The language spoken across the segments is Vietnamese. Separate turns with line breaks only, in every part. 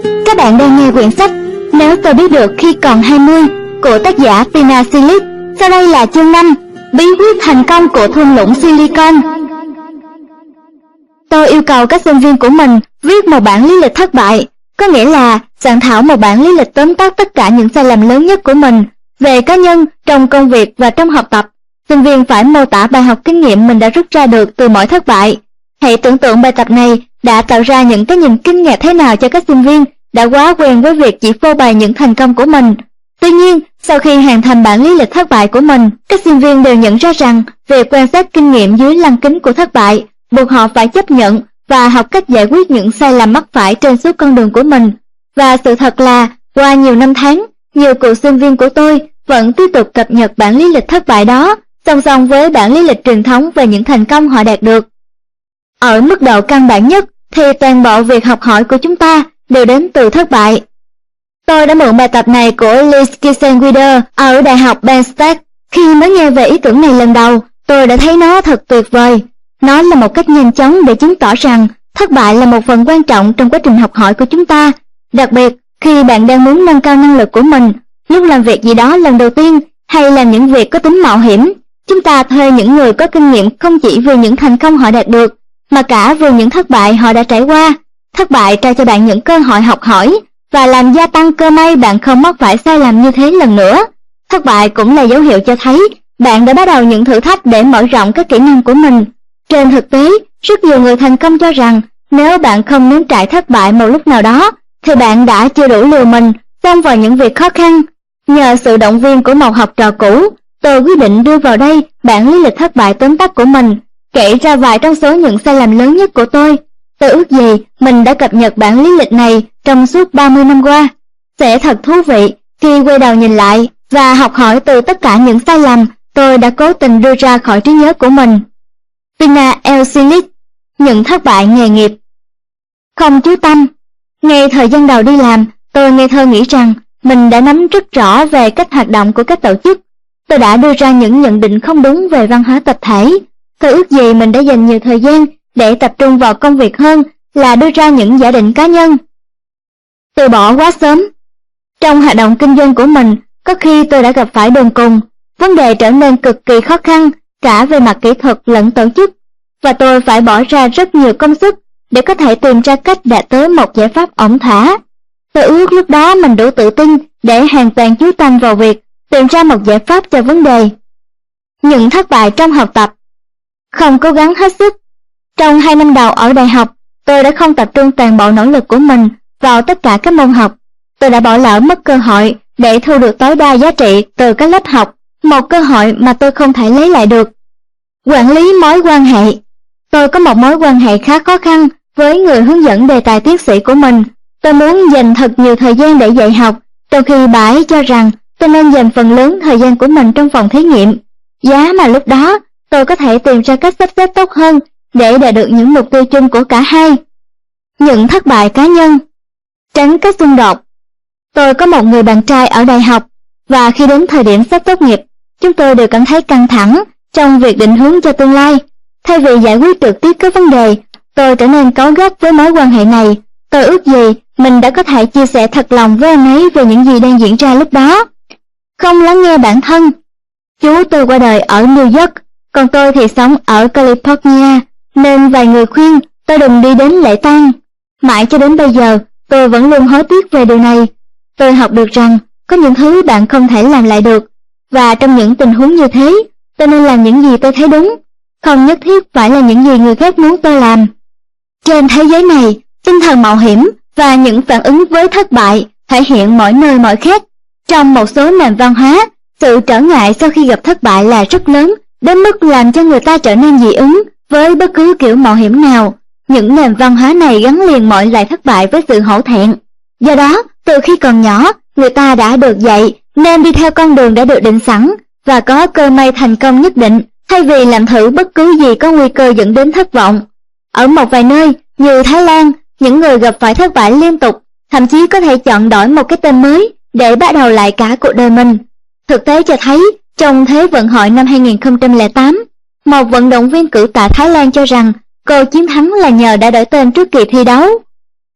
Các bạn đang nghe quyển sách Nếu tôi biết được khi còn 20 của tác giả Tina Silic. Sau đây là chương 5, bí quyết thành công của thung lũng Silicon. Tôi yêu cầu các sinh viên của mình viết một bản lý lịch thất bại, có nghĩa là soạn thảo một bản lý lịch tóm tắt tất cả những sai lầm lớn nhất của mình về cá nhân, trong công việc và trong học tập. Sinh viên phải mô tả bài học kinh nghiệm mình đã rút ra được từ mỗi thất bại. Hãy tưởng tượng bài tập này đã tạo ra những cái nhìn kinh ngạc thế nào cho các sinh viên đã quá quen với việc chỉ phô bày những thành công của mình. Tuy nhiên, sau khi hoàn thành bản lý lịch thất bại của mình, các sinh viên đều nhận ra rằng việc quan sát kinh nghiệm dưới lăng kính của thất bại buộc họ phải chấp nhận và học cách giải quyết những sai lầm mắc phải trên suốt con đường của mình. Và sự thật là, qua nhiều năm tháng, nhiều cựu sinh viên của tôi vẫn tiếp tục cập nhật bản lý lịch thất bại đó, song song với bản lý lịch truyền thống về những thành công họ đạt được. Ở mức độ căn bản nhất, thì toàn bộ việc học hỏi của chúng ta đều đến từ thất bại. Tôi đã mượn bài tập này của Lee Kisenwider ở Đại học Penn State. Khi mới nghe về ý tưởng này lần đầu, tôi đã thấy nó thật tuyệt vời. Nó là một cách nhanh chóng để chứng tỏ rằng thất bại là một phần quan trọng trong quá trình học hỏi của chúng ta. Đặc biệt, khi bạn đang muốn nâng cao năng lực của mình, lúc làm việc gì đó lần đầu tiên hay làm những việc có tính mạo hiểm, chúng ta thuê những người có kinh nghiệm không chỉ vì những thành công họ đạt được, mà cả vì những thất bại họ đã trải qua. Thất bại trao cho bạn những cơ hội học hỏi và làm gia tăng cơ may bạn không mắc phải sai lầm như thế lần nữa. Thất bại cũng là dấu hiệu cho thấy bạn đã bắt đầu những thử thách để mở rộng các kỹ năng của mình. Trên thực tế, rất nhiều người thành công cho rằng nếu bạn không nếm trải thất bại một lúc nào đó, thì bạn đã chưa đủ liều mình xông vào những việc khó khăn. Nhờ sự động viên của một học trò cũ, tôi quyết định đưa vào đây bản lý lịch thất bại tóm tắt của mình, kể ra vài trong số những sai lầm lớn nhất của tôi. Tôi ước gì mình đã cập nhật bản lý lịch này trong suốt 30 năm qua. Sẽ thật thú vị khi quay đầu nhìn lại và học hỏi từ tất cả những sai lầm tôi đã cố tình đưa ra khỏi trí nhớ của mình. Tina Silic, những thất bại nghề nghiệp. Không chú tâm. Ngay thời gian đầu đi làm, tôi ngây thơ nghĩ rằng mình đã nắm rất rõ về cách hoạt động của các tổ chức. Tôi đã đưa ra những nhận định không đúng về văn hóa tập thể. Tôi ước gì mình đã dành nhiều thời gian để tập trung vào công việc hơn là đưa ra những giả định cá nhân. Từ bỏ quá sớm. Trong hoạt động kinh doanh của mình, có khi tôi đã gặp phải đường cùng. Vấn đề trở nên cực kỳ khó khăn, cả về mặt kỹ thuật lẫn tổ chức, và tôi phải bỏ ra rất nhiều công sức để có thể tìm ra cách đạt tới một giải pháp ổn thỏa. Tôi ước lúc đó mình đủ tự tin để hoàn toàn chú tâm vào việc tìm ra một giải pháp cho vấn đề. Những thất bại trong học tập. Không cố gắng hết sức. Trong 2 năm đầu ở đại học, tôi đã không tập trung toàn bộ nỗ lực của mình vào tất cả các môn học. Tôi đã bỏ lỡ mất cơ hội để thu được tối đa giá trị từ các lớp học, một cơ hội mà tôi không thể lấy lại được. Quản lý mối quan hệ. Tôi có một mối quan hệ khá khó khăn với người hướng dẫn đề tài tiến sĩ của mình. Tôi muốn dành thật nhiều thời gian để dạy học, trong khi bà ấy cho rằng tôi nên dành phần lớn thời gian của mình trong phòng thí nghiệm. Giá mà lúc đó tôi có thể tìm ra cách sắp xếp tốt hơn để đạt được những mục tiêu chung của cả hai. Những thất bại cá nhân. Tránh các xung đột. Tôi có một người bạn trai ở đại học, và khi đến thời điểm sắp tốt nghiệp, chúng tôi đều cảm thấy căng thẳng trong việc định hướng cho tương lai. Thay vì giải quyết trực tiếp các vấn đề, tôi trở nên cáu gắt với mối quan hệ này. Tôi ước gì mình đã có thể chia sẻ thật lòng với anh ấy về những gì đang diễn ra lúc đó. Không lắng nghe bản thân. Chú tôi qua đời ở New York, còn tôi thì sống ở California, nên vài người khuyên tôi đừng đi đến lễ tang. Mãi cho đến bây giờ, tôi vẫn luôn hối tiếc về điều này. Tôi học được rằng có những thứ bạn không thể làm lại được, và trong những tình huống như thế, tôi nên làm những gì tôi thấy đúng, không nhất thiết phải là những gì người khác muốn tôi làm. Trên thế giới này, tinh thần mạo hiểm và những phản ứng với thất bại thể hiện mỗi nơi mỗi khác. Trong một số nền văn hóa, sự trở ngại sau khi gặp thất bại là rất lớn, đến mức làm cho người ta trở nên dị ứng với bất cứ kiểu mạo hiểm nào. Những nền văn hóa này gắn liền mọi loại thất bại với sự hổ thẹn. Do đó, từ khi còn nhỏ, người ta đã được dạy nên đi theo con đường đã được định sẵn và có cơ may thành công nhất định, thay vì làm thử bất cứ gì có nguy cơ dẫn đến thất vọng. Ở một vài nơi, như Thái Lan, những người gặp phải thất bại liên tục, thậm chí có thể chọn đổi một cái tên mới để bắt đầu lại cả cuộc đời mình. Thực tế cho thấy, trong Thế vận hội năm 2008, một vận động viên cử tạ Thái Lan cho rằng cô chiến thắng là nhờ đã đổi tên trước kỳ thi đấu.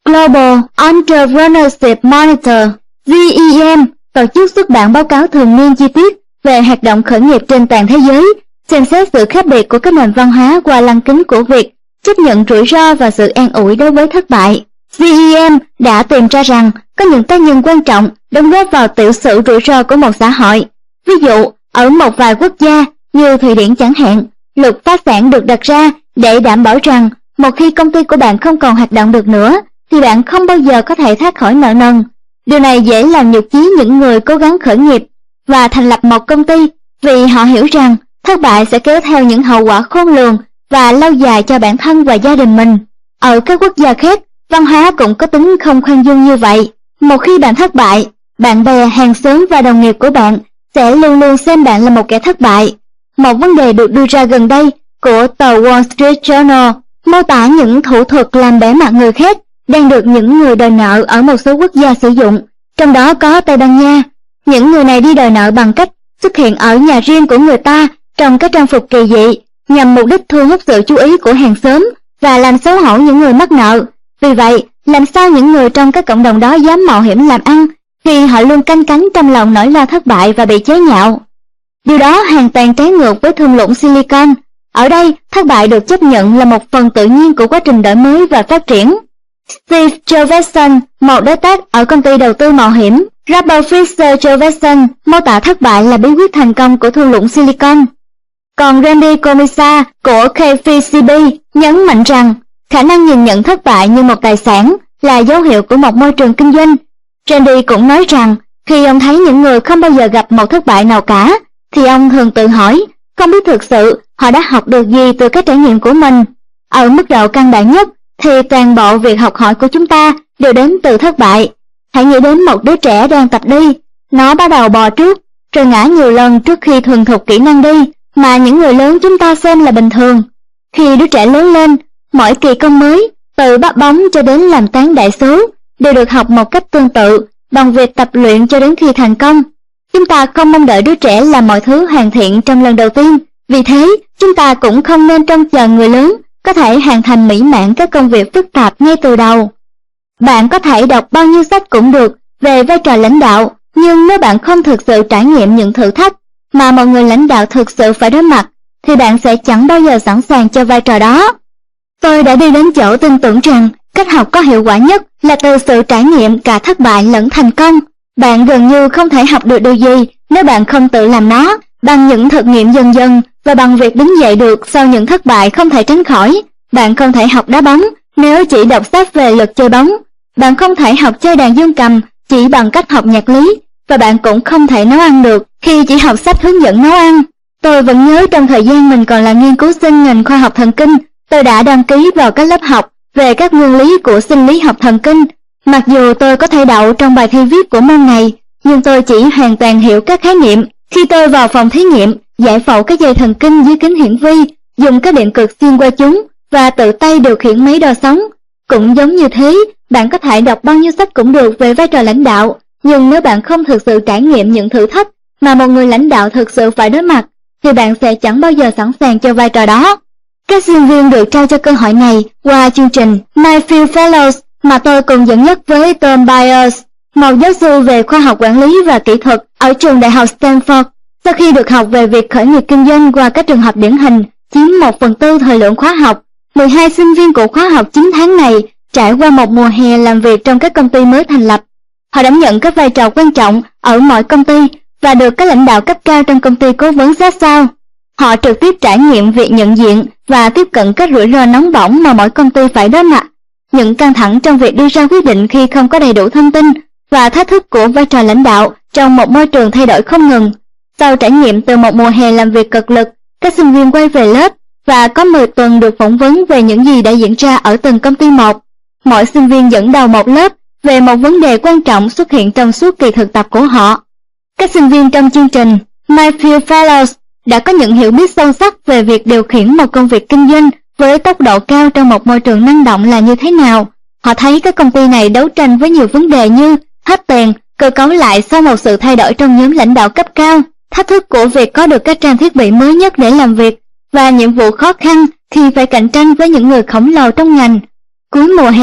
Global Entrepreneurship Monitor (GEM), tổ chức xuất bản báo cáo thường niên chi tiết về hoạt động khởi nghiệp trên toàn thế giới, xem xét sự khác biệt của các nền văn hóa qua lăng kính của việc chấp nhận rủi ro và sự an ủi đối với thất bại. GEM đã tìm ra rằng có những tác nhân quan trọng đóng góp vào tiểu sử rủi ro của một xã hội. Ví dụ, ở một vài quốc gia như Thụy Điển chẳng hạn, luật phá sản được đặt ra để đảm bảo rằng một khi công ty của bạn không còn hoạt động được nữa, thì bạn không bao giờ có thể thoát khỏi nợ nần. Điều này dễ làm nhụt chí những người cố gắng khởi nghiệp và thành lập một công ty, vì họ hiểu rằng thất bại sẽ kéo theo những hậu quả khôn lường và lâu dài cho bản thân và gia đình mình. Ở các quốc gia khác, văn hóa cũng có tính không khoan dung như vậy. Một khi bạn thất bại, bạn bè, hàng xóm và đồng nghiệp của bạn sẽ luôn luôn xem bạn là một kẻ thất bại. Một vấn đề được đưa ra gần đây của tờ Wall Street Journal mô tả những thủ thuật làm bẽ mặt người khác đang được những người đòi nợ ở một số quốc gia sử dụng, trong đó có Tây Ban Nha. Những người này đi đòi nợ bằng cách xuất hiện ở nhà riêng của người ta trong các trang phục kỳ dị, nhằm mục đích thu hút sự chú ý của hàng xóm và làm xấu hổ những người mắc nợ. Vì vậy, làm sao những người trong các cộng đồng đó dám mạo hiểm làm ăn khi họ luôn canh cánh trong lòng nỗi lo thất bại và bị chế nhạo? Điều đó hoàn toàn trái ngược với thung lũng Silicon. Ở đây, thất bại được chấp nhận là một phần tự nhiên của quá trình đổi mới và phát triển. Steve Jurvetson, một đối tác ở công ty đầu tư mạo hiểm Robert Fisher Jurvetson, mô tả thất bại là bí quyết thành công của thung lũng Silicon. Còn Randy Komisa của KFCB nhấn mạnh rằng khả năng nhìn nhận thất bại như một tài sản là dấu hiệu của một môi trường kinh doanh. Randy cũng nói rằng khi ông thấy những người không bao giờ gặp một thất bại nào cả, thì ông thường tự hỏi không biết thực sự họ đã học được gì từ các trải nghiệm của mình. Ở mức độ căn bản nhất thì toàn bộ việc học hỏi của chúng ta đều đến từ thất bại. Hãy nghĩ đến một đứa trẻ đang tập đi. Nó bắt đầu bò trước, rồi ngã nhiều lần trước khi thuần thục kỹ năng đi mà những người lớn chúng ta xem là bình thường. Khi đứa trẻ lớn lên, mỗi kỳ công mới, từ bắt bóng cho đến làm toán đại số, đều được học một cách tương tự bằng việc tập luyện cho đến khi thành công. Chúng ta không mong đợi đứa trẻ làm mọi thứ hoàn thiện trong lần đầu tiên. Vì thế, chúng ta cũng không nên trông chờ người lớn có thể hoàn thành mỹ mãn các công việc phức tạp ngay từ đầu. Bạn có thể đọc bao nhiêu sách cũng được về vai trò lãnh đạo, nhưng nếu bạn không thực sự trải nghiệm những thử thách mà một người lãnh đạo thực sự phải đối mặt, thì bạn sẽ chẳng bao giờ sẵn sàng cho vai trò đó. Tôi đã đi đến chỗ tin tưởng rằng cách học có hiệu quả nhất là từ sự trải nghiệm cả thất bại lẫn thành công. Bạn gần như không thể học được điều gì nếu bạn không tự làm nó, bằng những thực nghiệm dần dần và bằng việc đứng dậy được sau những thất bại không thể tránh khỏi. Bạn không thể học đá bóng nếu chỉ đọc sách về luật chơi bóng. Bạn không thể học chơi đàn dương cầm chỉ bằng cách học nhạc lý, và bạn cũng không thể nấu ăn được khi chỉ học sách hướng dẫn nấu ăn. Tôi vẫn nhớ trong thời gian mình còn là nghiên cứu sinh ngành khoa học thần kinh, tôi đã đăng ký vào các lớp học về các nguyên lý của sinh lý học thần kinh. Mặc dù tôi có thể đậu trong bài thi viết của môn này, nhưng tôi chỉ hoàn toàn hiểu các khái niệm khi tôi vào phòng thí nghiệm, giải phẫu các dây thần kinh dưới kính hiển vi, dùng các điện cực xuyên qua chúng và tự tay điều khiển máy đo sóng. Cũng giống như thế, bạn có thể đọc bao nhiêu sách cũng được về vai trò lãnh đạo, nhưng nếu bạn không thực sự trải nghiệm những thử thách mà một người lãnh đạo thực sự phải đối mặt, thì bạn sẽ chẳng bao giờ sẵn sàng cho vai trò đó. Các sinh viên được trao cho cơ hội này qua chương trình Mayfield Fellows mà tôi cùng dẫn dắt với Tom Byers, một giáo sư về khoa học quản lý và kỹ thuật ở trường đại học Stanford. Sau khi được học về việc khởi nghiệp kinh doanh qua các trường hợp điển hình chiếm 1/4 thời lượng khóa học, 12 sinh viên của khóa học 9 tháng này trải qua một mùa hè làm việc trong các công ty mới thành lập. Họ đảm nhận các vai trò quan trọng ở mọi công ty và được các lãnh đạo cấp cao trong công ty cố vấn sát sao. Họ trực tiếp trải nghiệm việc nhận diện và tiếp cận các rủi ro nóng bỏng mà mỗi công ty phải đối mặt, những căng thẳng trong việc đưa ra quyết định khi không có đầy đủ thông tin, và thách thức của vai trò lãnh đạo trong một môi trường thay đổi không ngừng. Sau trải nghiệm từ một mùa hè làm việc cực lực, các sinh viên quay về lớp và có 10 tuần được phỏng vấn về những gì đã diễn ra ở từng công ty một. Mỗi sinh viên dẫn đầu một lớp về một vấn đề quan trọng xuất hiện trong suốt kỳ thực tập của họ. Các sinh viên trong chương trình Mayfield Fellows đã có những hiểu biết sâu sắc về việc điều khiển một công việc kinh doanh với tốc độ cao trong một môi trường năng động là như thế nào. Họ thấy các công ty này đấu tranh với nhiều vấn đề như hết tiền, cơ cấu lại sau một sự thay đổi trong nhóm lãnh đạo cấp cao, thách thức của việc có được các trang thiết bị mới nhất để làm việc, và nhiệm vụ khó khăn khi phải cạnh tranh với những người khổng lồ trong ngành. Cuối mùa hè,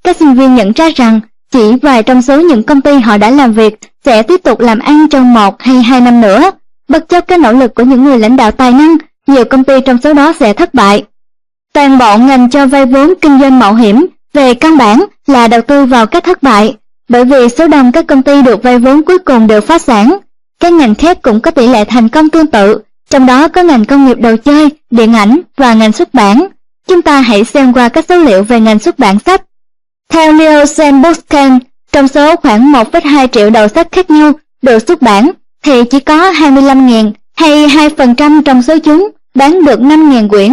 các sinh viên nhận ra rằng chỉ vài trong số những công ty họ đã làm việc sẽ tiếp tục làm ăn trong 1 hay 2 năm nữa. Bất chấp cái nỗ lực của những người lãnh đạo tài năng, nhiều công ty trong số đó sẽ thất bại. Toàn bộ ngành cho vay vốn kinh doanh mạo hiểm về căn bản là đầu tư vào các thất bại, bởi vì số đông các công ty được vay vốn cuối cùng đều phá sản. Các ngành khác cũng có tỷ lệ thành công tương tự, trong đó có ngành công nghiệp đồ chơi, điện ảnh và ngành xuất bản. Chúng ta hãy xem qua các số liệu về ngành xuất bản sách. Theo Nielsen Bookcamp, trong số khoảng 1,2 triệu đầu sách khác nhau được xuất bản, thì chỉ có 25.000 hay 2% trong số chúng bán được 5.000 quyển.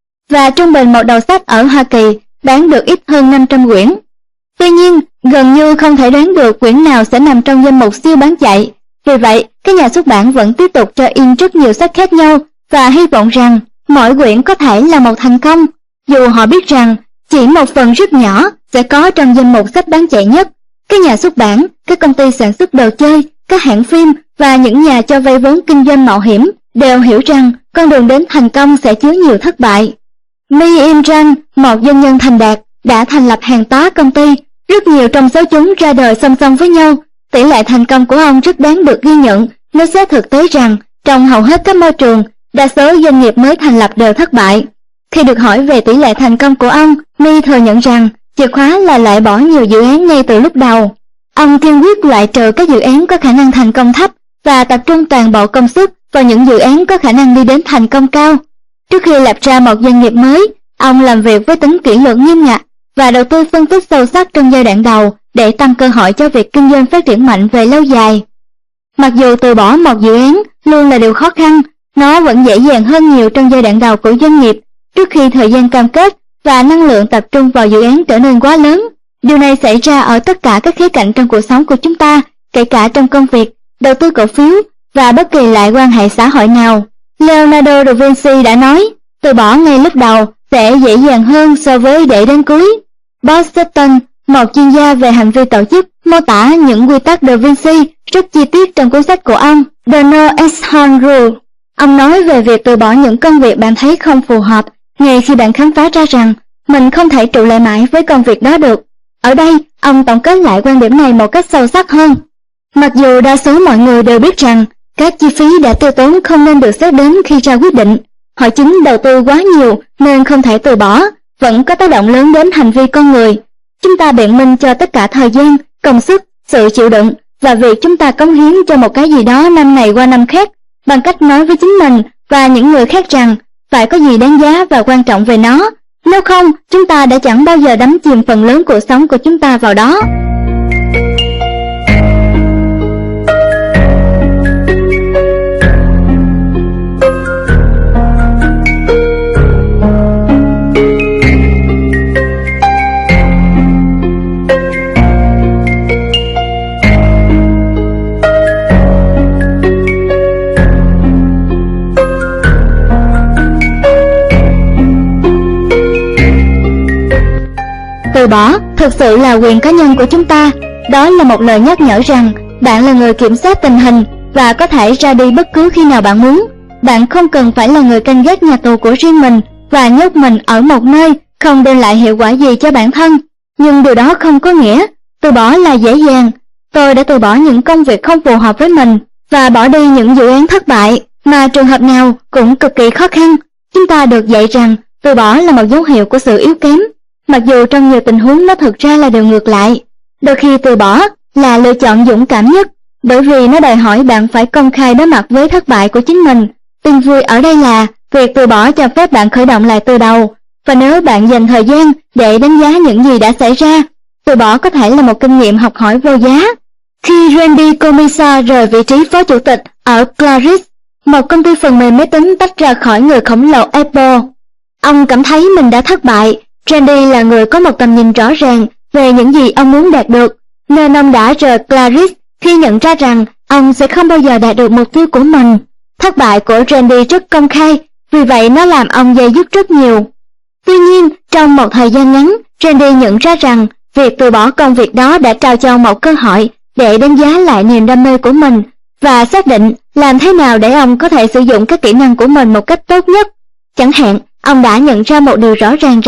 Và trung bình một đầu sách ở Hoa Kỳ bán được ít hơn 500 quyển. Tuy nhiên, gần như không thể đoán được quyển nào sẽ nằm trong danh mục siêu bán chạy. Vì vậy, các nhà xuất bản vẫn tiếp tục cho in rất nhiều sách khác nhau và hy vọng rằng mỗi quyển có thể là một thành công, dù họ biết rằng chỉ một phần rất nhỏ sẽ có trong danh mục sách bán chạy nhất. Các nhà xuất bản, các công ty sản xuất đồ chơi, các hãng phim và những nhà cho vay vốn kinh doanh mạo hiểm đều hiểu rằng con đường đến thành công sẽ chứa nhiều thất bại. Mi Imran, một doanh nhân thành đạt, đã thành lập hàng tá công ty, rất nhiều trong số chúng ra đời song song với nhau. Tỷ lệ thành công của ông rất đáng được ghi nhận nếu xét thực tế rằng trong hầu hết các môi trường, đa số doanh nghiệp mới thành lập đều thất bại. Khi được hỏi về tỷ lệ thành công của ông, Mi thừa nhận rằng chìa khóa là loại bỏ nhiều dự án ngay từ lúc đầu. Ông kiên quyết loại trừ các dự án có khả năng thành công thấp và tập trung toàn bộ công sức vào những dự án có khả năng đi đến thành công cao. Trước khi lập ra một doanh nghiệp mới, ông làm việc với tính kỷ luật nghiêm ngặt và đầu tư phân tích sâu sắc trong giai đoạn đầu để tăng cơ hội cho việc kinh doanh phát triển mạnh về lâu dài. Mặc dù từ bỏ một dự án luôn là điều khó khăn, nó vẫn dễ dàng hơn nhiều trong giai đoạn đầu của doanh nghiệp, trước khi thời gian cam kết và năng lượng tập trung vào dự án trở nên quá lớn. Điều này xảy ra ở tất cả các khía cạnh trong cuộc sống của chúng ta, kể cả trong công việc, đầu tư cổ phiếu và bất kỳ lại quan hệ xã hội nào. Leonardo da Vinci đã nói, từ bỏ ngay lúc đầu sẽ dễ dàng hơn so với để đến cuối. Bob Sutton, một chuyên gia về hành vi tổ chức, mô tả những quy tắc Da Vinci rất chi tiết trong cuốn sách của ông, The No Exhaust Rule. Ông nói về việc từ bỏ những công việc bạn thấy không phù hợp, ngay khi bạn khám phá ra rằng mình không thể trụ lại mãi với công việc đó được. Ở đây, ông tổng kết lại quan điểm này một cách sâu sắc hơn. Mặc dù đa số mọi người đều biết rằng các chi phí đã tiêu tốn không nên được xét đến khi ra quyết định, họ chính đầu tư quá nhiều nên không thể từ bỏ, vẫn có tác động lớn đến hành vi con người. Chúng ta biện minh cho tất cả thời gian, công sức, sự chịu đựng và việc chúng ta cống hiến cho một cái gì đó năm này qua năm khác, bằng cách nói với chính mình và những người khác rằng phải có gì đáng giá và quan trọng về nó. Nếu không, chúng ta đã chẳng bao giờ đắm chìm phần lớn cuộc sống của chúng ta vào đó. Từ bỏ thực sự là quyền cá nhân của chúng ta. Đó là một lời nhắc nhở rằng bạn là người kiểm soát tình hình và có thể ra đi bất cứ khi nào bạn muốn. Bạn không cần phải là người canh gác nhà tù của riêng mình và nhốt mình ở một nơi không đem lại hiệu quả gì cho bản thân. Nhưng điều đó không có nghĩa từ bỏ là dễ dàng. Tôi đã từ bỏ những công việc không phù hợp với mình và bỏ đi những dự án thất bại mà trường hợp nào cũng cực kỳ khó khăn. Chúng ta được dạy rằng từ bỏ là một dấu hiệu của sự yếu kém, mặc dù trong nhiều tình huống nó thực ra là điều ngược lại. Đôi khi từ bỏ là lựa chọn dũng cảm nhất, bởi vì nó đòi hỏi bạn phải công khai đối mặt với thất bại của chính mình. Tin vui ở đây là việc từ bỏ cho phép bạn khởi động lại từ đầu, và nếu bạn dành thời gian để đánh giá những gì đã xảy ra, từ bỏ có thể là một kinh nghiệm học hỏi vô giá. Khi Randy Comisa rời vị trí phó chủ tịch ở Claris, một công ty phần mềm máy tính tách ra khỏi người khổng lồ Apple, ông cảm thấy mình đã thất bại. Randy là người có một tầm nhìn rõ ràng về những gì ông muốn đạt được, nên ông đã rời Claris khi nhận ra rằng ông sẽ không bao giờ đạt được mục tiêu của mình. Thất bại của Randy rất công khai, vì vậy nó làm ông day dứt rất nhiều. Tuy nhiên, trong một thời gian ngắn, Randy nhận ra rằng việc từ bỏ công việc đó đã trao cho ông một cơ hội để đánh giá lại niềm đam mê của mình và xác định làm thế nào để ông có thể sử dụng các kỹ năng của mình một cách tốt nhất. Chẳng hạn, ông đã nhận ra một điều rõ ràng rằng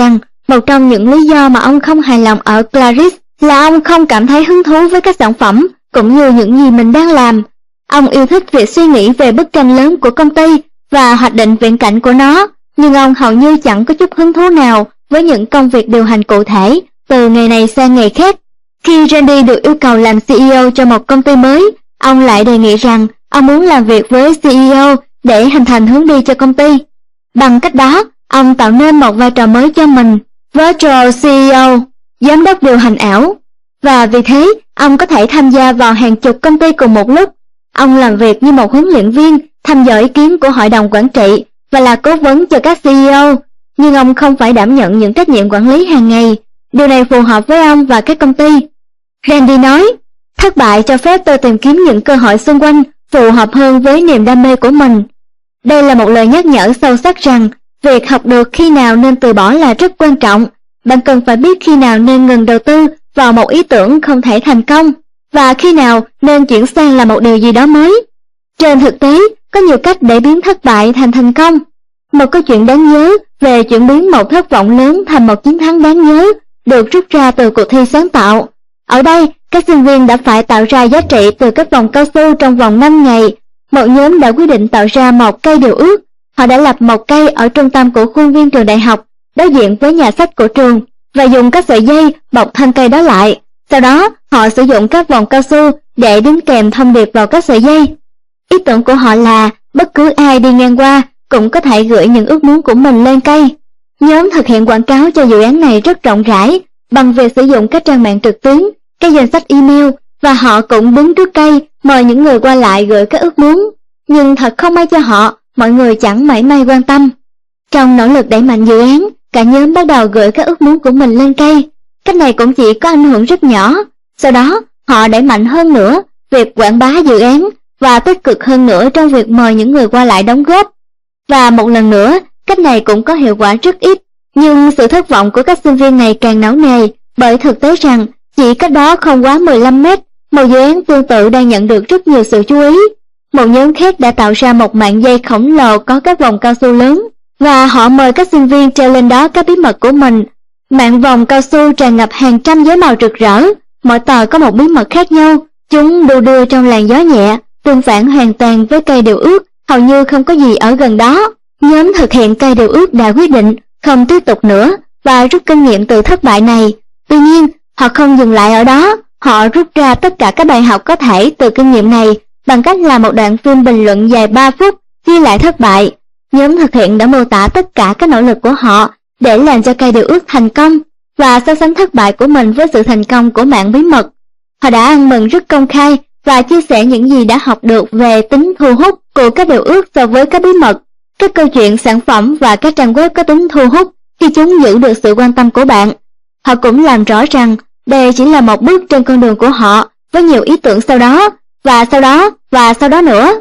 Một trong những lý do mà ông không hài lòng ở Claris là ông không cảm thấy hứng thú với các sản phẩm cũng như những gì mình đang làm. Ông yêu thích việc suy nghĩ về bức tranh lớn của công ty và hoạch định viễn cảnh của nó, nhưng ông hầu như chẳng có chút hứng thú nào với những công việc điều hành cụ thể từ ngày này sang ngày khác. Khi Randy được yêu cầu làm CEO cho một công ty mới, ông lại đề nghị rằng ông muốn làm việc với CEO để hình thành hướng đi cho công ty. Bằng cách đó, ông tạo nên một vai trò mới cho mình, Virtual CEO, giám đốc điều hành ảo. Và vì thế, ông có thể tham gia vào hàng chục công ty cùng một lúc. Ông làm việc như một huấn luyện viên, thăm dò ý kiến của hội đồng quản trị và là cố vấn cho các CEO, nhưng ông không phải đảm nhận những trách nhiệm quản lý hàng ngày. Điều này phù hợp với ông và các công ty. Randy nói, thất bại cho phép tôi tìm kiếm những cơ hội xung quanh phù hợp hơn với niềm đam mê của mình. Đây là một lời nhắc nhở sâu sắc rằng việc học được khi nào nên từ bỏ là rất quan trọng. Bạn cần phải biết khi nào nên ngừng đầu tư vào một ý tưởng không thể thành công và khi nào nên chuyển sang làm một điều gì đó mới. Trên thực tế, có nhiều cách để biến thất bại thành thành công. Một câu chuyện đáng nhớ về chuyển biến một thất vọng lớn thành một chiến thắng đáng nhớ được rút ra từ cuộc thi sáng tạo. Ở đây, các sinh viên đã phải tạo ra giá trị từ các vòng cao su trong vòng 5 ngày. Một nhóm đã quyết định tạo ra một cây điều ước. Họ đã lập một cây ở trung tâm của khuôn viên trường đại học, đối diện với nhà sách của trường, và dùng các sợi dây bọc thân cây đó lại. Sau đó, họ sử dụng các vòng cao su để đính kèm thông điệp vào các sợi dây. Ý tưởng của họ là bất cứ ai đi ngang qua cũng có thể gửi những ước muốn của mình lên cây. Nhóm thực hiện quảng cáo cho dự án này rất rộng rãi bằng việc sử dụng các trang mạng trực tuyến, các danh sách email, và họ cũng đứng trước cây mời những người qua lại gửi các ước muốn. Nhưng thật không may cho họ, mọi người chẳng mảy may quan tâm. Trong nỗ lực đẩy mạnh dự án, cả nhóm bắt đầu gửi các ước muốn của mình lên cây. Cách này cũng chỉ có ảnh hưởng rất nhỏ. Sau đó, họ đẩy mạnh hơn nữa việc quảng bá dự án và tích cực hơn nữa trong việc mời những người qua lại đóng góp. Và một lần nữa, cách này cũng có hiệu quả rất ít. Nhưng sự thất vọng của các sinh viên này càng nặng nề bởi thực tế rằng chỉ cách đó không quá 15 mét, một dự án tương tự đang nhận được rất nhiều sự chú ý. Một nhóm khác đã tạo ra một mạng dây khổng lồ có các vòng cao su lớn, và họ mời các sinh viên treo lên đó các bí mật của mình. Mạng vòng cao su tràn ngập hàng trăm giấy màu rực rỡ, mỗi tờ có một bí mật khác nhau. Chúng đu đưa trong làn gió nhẹ, tương phản hoàn toàn với cây điều ước, hầu như không có gì ở gần đó. Nhóm thực hiện cây điều ước đã quyết định không tiếp tục nữa và rút kinh nghiệm từ thất bại này. Tuy nhiên, họ không dừng lại ở đó, họ rút ra tất cả các bài học có thể từ kinh nghiệm này bằng cách làm một đoạn phim bình luận dài 3 phút ghi lại thất bại. Nhóm thực hiện đã mô tả tất cả các nỗ lực của họ để làm cho cây điều ước thành công và so sánh thất bại của mình với sự thành công của mạng bí mật. Họ đã ăn mừng rất công khai và chia sẻ những gì đã học được về tính thu hút của các điều ước so với các bí mật, các câu chuyện, sản phẩm và các trang web có tính thu hút khi chúng giữ được sự quan tâm của bạn. Họ cũng làm rõ rằng đây chỉ là một bước trên con đường của họ với nhiều ý tưởng sau đó, và sau đó, và sau đó nữa.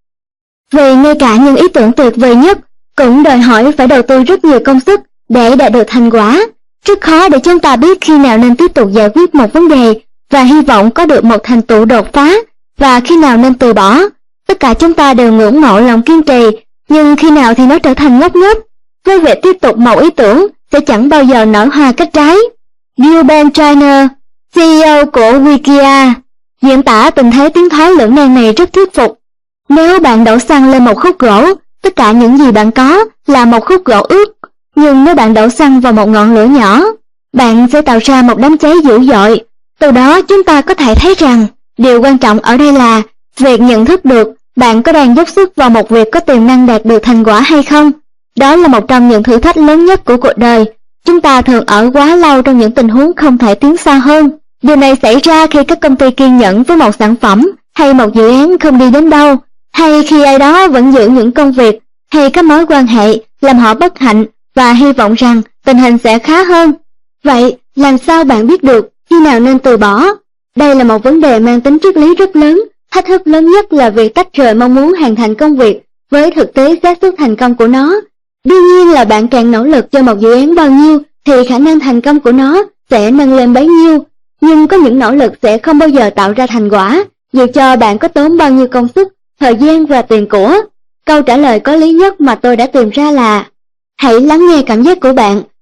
Vì ngay cả những ý tưởng tuyệt vời nhất cũng đòi hỏi phải đầu tư rất nhiều công sức để đạt được thành quả. Rất khó để chúng ta biết khi nào nên tiếp tục giải quyết một vấn đề và hy vọng có được một thành tựu đột phá, và khi nào nên từ bỏ. Tất cả chúng ta đều ngưỡng mộ lòng kiên trì, nhưng khi nào thì nó trở thành ngốc nghếch. Với việc tiếp tục một ý tưởng sẽ chẳng bao giờ nở hoa kết trái. Gilbert Trainer, CEO của Wikia, diễn tả tình thế tiến thoái lưỡng nan này rất thuyết phục. Nếu bạn đổ xăng lên một khúc gỗ, tất cả những gì bạn có là một khúc gỗ ướt. Nhưng nếu bạn đổ xăng vào một ngọn lửa nhỏ, bạn sẽ tạo ra một đám cháy dữ dội. Từ đó chúng ta có thể thấy rằng điều quan trọng ở đây là việc nhận thức được bạn có đang dốc sức vào một việc có tiềm năng đạt được thành quả hay không. Đó là một trong những thử thách lớn nhất của cuộc đời. Chúng ta thường ở quá lâu trong những tình huống không thể tiến xa hơn. Điều này xảy ra khi các công ty kiên nhẫn với một sản phẩm hay một dự án không đi đến đâu, hay khi ai đó vẫn giữ những công việc hay các mối quan hệ làm họ bất hạnh và hy vọng rằng tình hình sẽ khá hơn. Vậy, làm sao bạn biết được khi nào nên từ bỏ? Đây là một vấn đề mang tính triết lý rất lớn. Thách thức lớn nhất là việc tách rời mong muốn hoàn thành công việc với thực tế xác suất thành công của nó. Đương nhiên là bạn càng nỗ lực cho một dự án bao nhiêu thì khả năng thành công của nó sẽ nâng lên bấy nhiêu. Nhưng có những nỗ lực sẽ không bao giờ tạo ra thành quả, dù cho bạn có tốn bao nhiêu công sức, thời gian và tiền của. Câu trả lời có lý nhất mà tôi đã tìm ra là: hãy lắng nghe cảm giác của bạn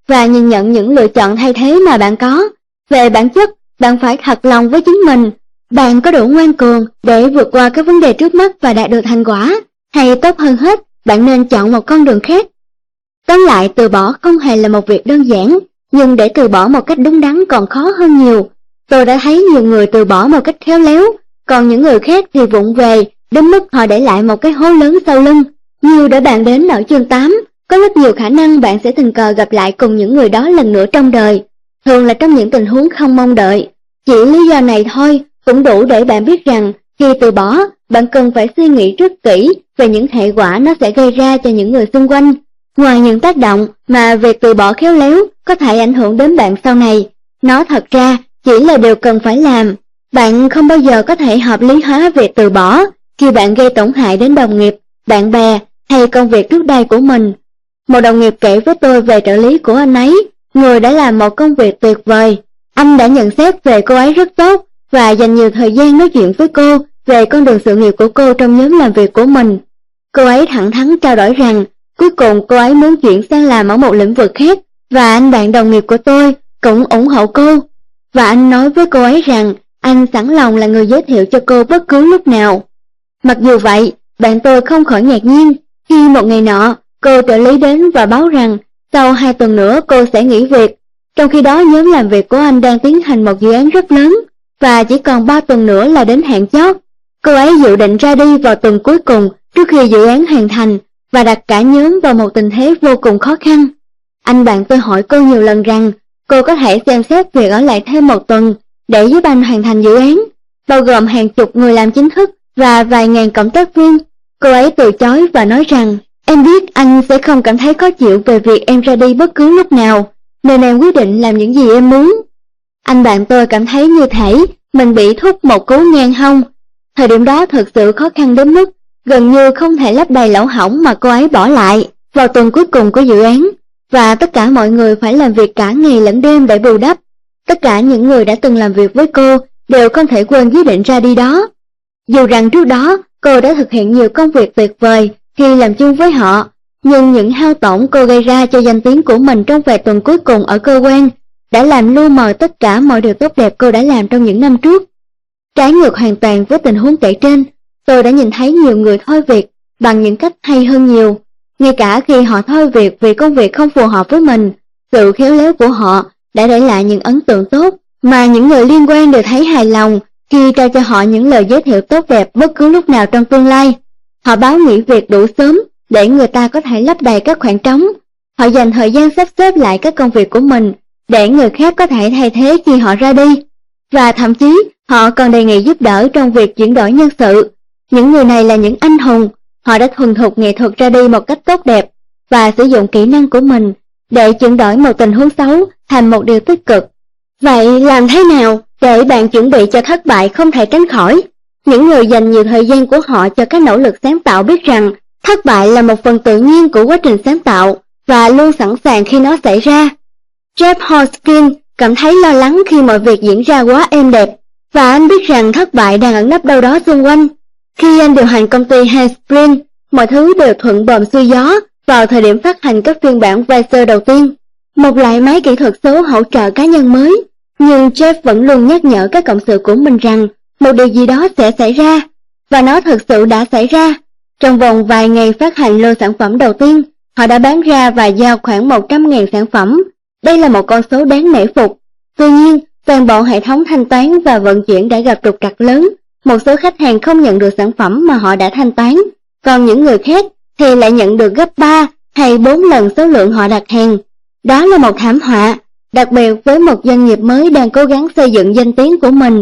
và nhìn nhận những lựa chọn thay thế mà bạn có. Về bản chất, bạn phải thật lòng với chính mình. Bạn có đủ ngoan cường để vượt qua các vấn đề trước mắt và đạt được thành quả, hay tốt hơn hết, bạn nên chọn một con đường khác. Tóm lại, từ bỏ không hề là một việc đơn giản, nhưng để từ bỏ một cách đúng đắn còn khó hơn nhiều. Tôi đã thấy nhiều người từ bỏ một cách khéo léo, còn những người khác thì vụng về, đến mức họ để lại một cái hố lớn sau lưng. Như đã bàn đến ở chương 8, có rất nhiều khả năng bạn sẽ tình cờ gặp lại cùng những người đó lần nữa trong đời, thường là trong những tình huống không mong đợi. Chỉ lý do này thôi cũng đủ để bạn biết rằng khi từ bỏ, bạn cần phải suy nghĩ rất kỹ về những hệ quả nó sẽ gây ra cho những người xung quanh. Ngoài những tác động mà việc từ bỏ khéo léo có thể ảnh hưởng đến bạn sau này, nó thật ra chỉ là điều cần phải làm. Bạn không bao giờ có thể hợp lý hóa việc từ bỏ khi bạn gây tổn hại đến đồng nghiệp, bạn bè hay công việc trước đây của mình. Một đồng nghiệp kể với tôi về trợ lý của anh ấy, người đã làm một công việc tuyệt vời. Anh đã nhận xét về cô ấy rất tốt và dành nhiều thời gian nói chuyện với cô về con đường sự nghiệp của cô trong nhóm làm việc của mình. Cô ấy thẳng thắn trao đổi rằng cuối cùng cô ấy muốn chuyển sang làm ở một lĩnh vực khác, và anh bạn đồng nghiệp của tôi cũng ủng hộ cô. Và anh nói với cô ấy rằng anh sẵn lòng là người giới thiệu cho cô bất cứ lúc nào. Mặc dù vậy, bạn tôi không khỏi ngạc nhiên khi một ngày nọ cô trợ lý đến và báo rằng sau 2 tuần nữa cô sẽ nghỉ việc. Trong khi đó nhóm làm việc của anh đang tiến hành một dự án rất lớn và chỉ còn 3 tuần nữa là đến hạn chót. Cô ấy dự định ra đi vào tuần cuối cùng trước khi dự án hoàn thành và đặt cả nhóm vào một tình thế vô cùng khó khăn. Anh bạn tôi hỏi cô nhiều lần rằng cô có thể xem xét việc ở lại thêm 1 tuần để giúp anh hoàn thành dự án, bao gồm hàng chục người làm chính thức và vài ngàn cộng tác viên. Cô ấy từ chối và nói rằng em biết anh sẽ không cảm thấy khó chịu về việc em ra đi bất cứ lúc nào, nên em quyết định làm những gì em muốn. Anh bạn tôi cảm thấy như thể mình bị thúc một cú ngang hông. Thời điểm đó thực sự khó khăn đến mức gần như không thể lấp đầy lỗ hổng mà cô ấy bỏ lại vào tuần cuối cùng của dự án, và tất cả mọi người phải làm việc cả ngày lẫn đêm để bù đắp. Tất cả những người đã từng làm việc với cô đều không thể quên quyết định ra đi đó. Dù rằng trước đó cô đã thực hiện nhiều công việc tuyệt vời khi làm chung với họ, nhưng những hao tổn cô gây ra cho danh tiếng của mình trong vài tuần cuối cùng ở cơ quan đã làm lu mờ tất cả mọi điều tốt đẹp cô đã làm trong những năm trước. Trái ngược hoàn toàn với tình huống kể trên, tôi đã nhìn thấy nhiều người thôi việc bằng những cách hay hơn nhiều. Ngay cả khi họ thôi việc vì công việc không phù hợp với mình, sự khéo léo của họ đã để lại những ấn tượng tốt mà những người liên quan đều thấy hài lòng khi trao cho họ những lời giới thiệu tốt đẹp bất cứ lúc nào trong tương lai. Họ báo nghỉ việc đủ sớm để người ta có thể lấp đầy các khoảng trống. Họ dành thời gian sắp xếp lại các công việc của mình để người khác có thể thay thế khi họ ra đi. Và thậm chí họ còn đề nghị giúp đỡ trong việc chuyển đổi nhân sự. Những người này là những anh hùng. Họ đã thuần thục nghệ thuật ra đi một cách tốt đẹp và sử dụng kỹ năng của mình để chuyển đổi một tình huống xấu thành một điều tích cực. Vậy làm thế nào để bạn chuẩn bị cho thất bại không thể tránh khỏi? Những người dành nhiều thời gian của họ cho các nỗ lực sáng tạo biết rằng thất bại là một phần tự nhiên của quá trình sáng tạo và luôn sẵn sàng khi nó xảy ra. Jeff Hoskins cảm thấy lo lắng khi mọi việc diễn ra quá êm đẹp, và anh biết rằng thất bại đang ẩn nấp đâu đó xung quanh. Khi anh điều hành công ty Handspring, mọi thứ đều thuận buồm xuôi gió vào thời điểm phát hành các phiên bản Vicer đầu tiên, một loại máy kỹ thuật số hỗ trợ cá nhân mới. Nhưng Jeff vẫn luôn nhắc nhở các cộng sự của mình rằng một điều gì đó sẽ xảy ra, và nó thực sự đã xảy ra. Trong vòng vài ngày phát hành lô sản phẩm đầu tiên, họ đã bán ra và giao khoảng 100.000 sản phẩm. Đây là một con số đáng nể phục. Tuy nhiên, toàn bộ hệ thống thanh toán và vận chuyển đã gặp trục trặc lớn. Một số khách hàng không nhận được sản phẩm mà họ đã thanh toán, còn những người khác thì lại nhận được gấp 3 hay 4 lần số lượng họ đặt hàng. Đó là một thảm họa, đặc biệt với một doanh nghiệp mới đang cố gắng xây dựng danh tiếng của mình.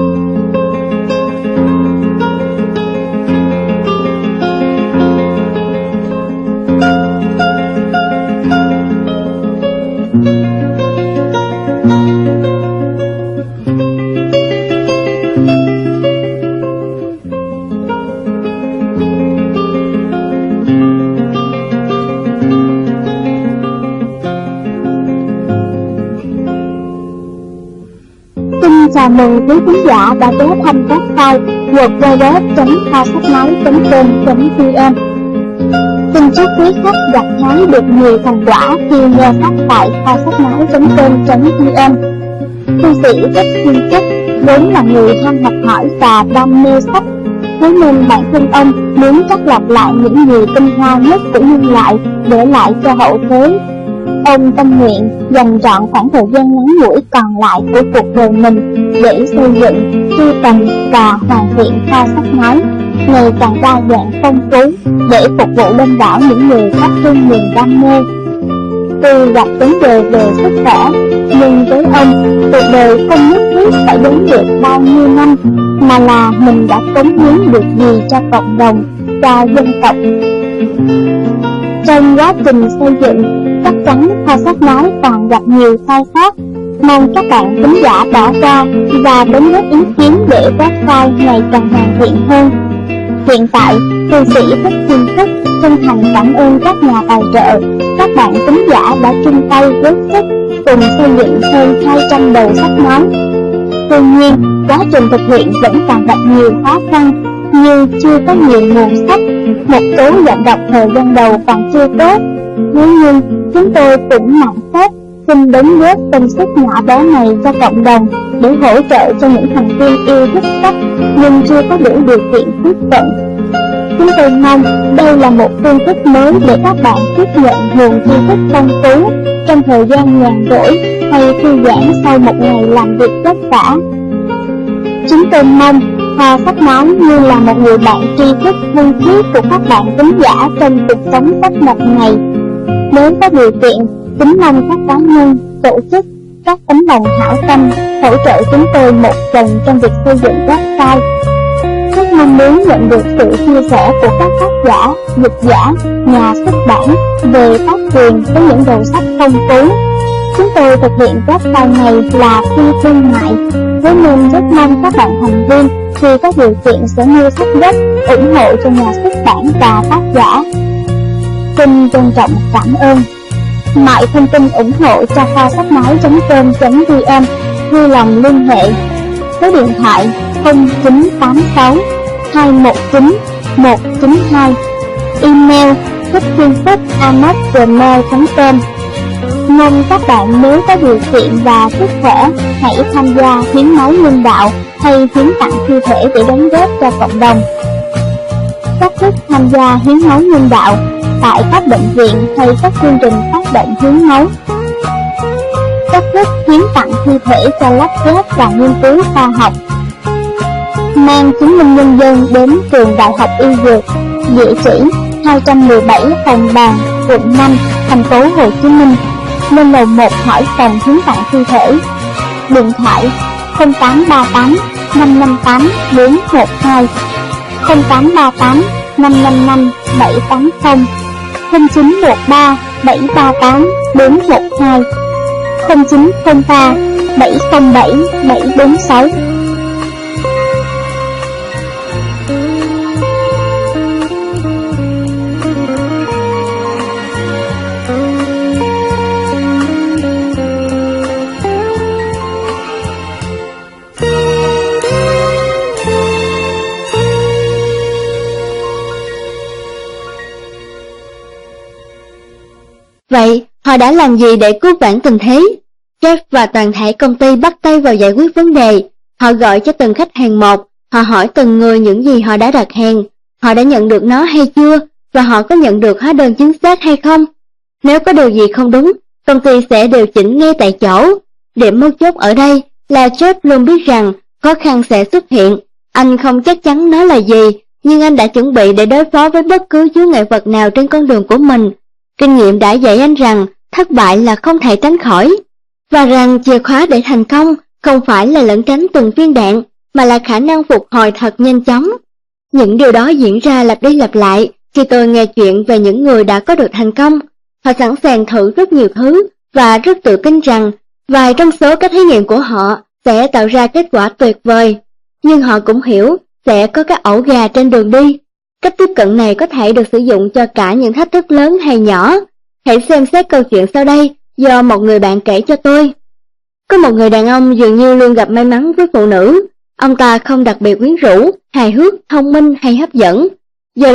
Chào mừng quý khán giả đã ghé thăm website www.kho-sách-nói.com.vn. Xin chúc quý khách gặt hái được nhiều thành quả khi nghe sách tại kho sách nói.com.vn. Thư sĩ Thích Thiên Chất vốn là người ham học hỏi và đam mê sách, thế nên bản thân ông muốn trắc lọc lại những gì tinh hoa nhất của nhân loại để lại cho hậu thế. Ông tâm nguyện dành trọn khoảng thời gian ngắn ngủi còn lại của cuộc đời mình để xây dựng, sưu tầm và hoàn thiện kho sách nói ngày càng đa dạng phong phú để phục vụ đông đảo những người phát sinh niềm đam mê. Tuy gặp vấn đề về sức khỏe, nhưng với ông, cuộc đời không nhất thiết phải đến được bao nhiêu năm, mà là mình đã cống hiến được gì cho cộng đồng, cho dân tộc. Trong quá trình xây dựng, chắc chắn kho sách nói còn gặp nhiều sai sót, mong các bạn thính giả bỏ qua và đóng góp ý kiến để website ngày càng hoàn thiện hơn. Hiện tại, thư sĩ Thích Thiên Chất chân thành cảm ơn các nhà tài trợ, các bạn thính giả đã chung tay góp sức cùng xây dựng hơn 200 đầu sách nói. Tuy nhiên, quá trình thực hiện vẫn còn gặp nhiều khó khăn, như chưa có nhiều nguồn sách, một số giọng đọc thời gian đầu còn chưa tốt. Thế nhưng, chúng tôi cũng nặng phép xin đóng góp công sức nhỏ bé này cho cộng đồng để hỗ trợ cho những thành viên yêu thích sách nhưng chưa có đủ điều kiện tiếp cận. Chúng tôi mong đây là một phương thức mới để các bạn tiếp nhận nguồn tri thức phong phú trong thời gian nhàn rỗi hay thư giãn sau một ngày làm việc vất vả. Chúng tôi mong kho sách nói như là một người bạn tri thức thân thiết của các bạn thính giả trong cuộc sống sách mộc này. Nếu có điều kiện, kính mong các cá nhân, tổ chức, các tấm lòng hảo tâm hỗ trợ chúng tôi một phần trong việc xây dựng website. Rất mong muốn nhận được sự chia sẻ của các tác giả, dịch giả, nhà xuất bản về tác quyền với những đầu sách phong phú. Chúng tôi thực hiện website này là phi thương mại, thế nên rất mong các bạn thành viên khi có điều kiện sẽ mua sách gốc ủng hộ cho nhà xuất bản và tác giả. Xin trân trọng cảm ơn. Mọi thông tin ủng hộ cho kho sách nói.com.vn vui lòng liên hệ số điện thoại 0986 219 192, email thithuyênphúc@gmail.com. Mong các bạn nếu có điều kiện và sức khỏe hãy tham gia hiến máu nhân đạo hay hiến tặng thi thể để đóng góp cho cộng đồng. Cách thức tham gia hiến máu nhân đạo tại các bệnh viện hay các chương trình phát động hiến máu. Cách thức hiến tặng thi thể cho lab ghép và nghiên cứu khoa học. Mang chứng minh nhân dân đến trường Đại học Y Dược, địa chỉ 217 Hồng Bàng, quận 5, thành phố Hồ Chí Minh, lên lầu 1 hỏi phòng hiến tặng thi thể. Điện thoại 0838 558 412, 0838 555 780, 0913 738 412, 0903 707 746.
Vậy, họ đã làm gì để cứu vãn tình thế? Jeff và toàn thể công ty bắt tay vào giải quyết vấn đề. Họ gọi cho từng khách hàng một, họ hỏi từng người những gì họ đã đặt hàng, họ đã nhận được nó hay chưa, và họ có nhận được hóa đơn chính xác hay không. Nếu có điều gì không đúng, công ty sẽ điều chỉnh ngay tại chỗ. Điểm mấu chốt ở đây là Jeff luôn biết rằng khó khăn sẽ xuất hiện. Anh không chắc chắn nó là gì, nhưng anh đã chuẩn bị để đối phó với bất cứ chướng ngại vật nào trên con đường của mình. Kinh nghiệm đã dạy anh rằng thất bại là không thể tránh khỏi, và rằng chìa khóa để thành công không phải là lẩn tránh từng viên đạn, mà là khả năng phục hồi thật nhanh chóng. Những điều đó diễn ra lặp đi lặp lại khi tôi nghe chuyện về những người đã có được thành công. Họ sẵn sàng thử rất nhiều thứ và rất tự tin rằng vài trong số các thí nghiệm của họ sẽ tạo ra kết quả tuyệt vời. Nhưng họ cũng hiểu sẽ có các ổ gà trên đường đi. Cách tiếp cận này có thể được sử dụng cho cả những thách thức lớn hay nhỏ. Hãy xem xét câu chuyện sau đây do một người bạn kể cho tôi. Có một người đàn ông dường như luôn gặp may mắn với phụ nữ. Ông ta không đặc biệt quyến rũ, hài hước, thông minh hay hấp dẫn. Do đó,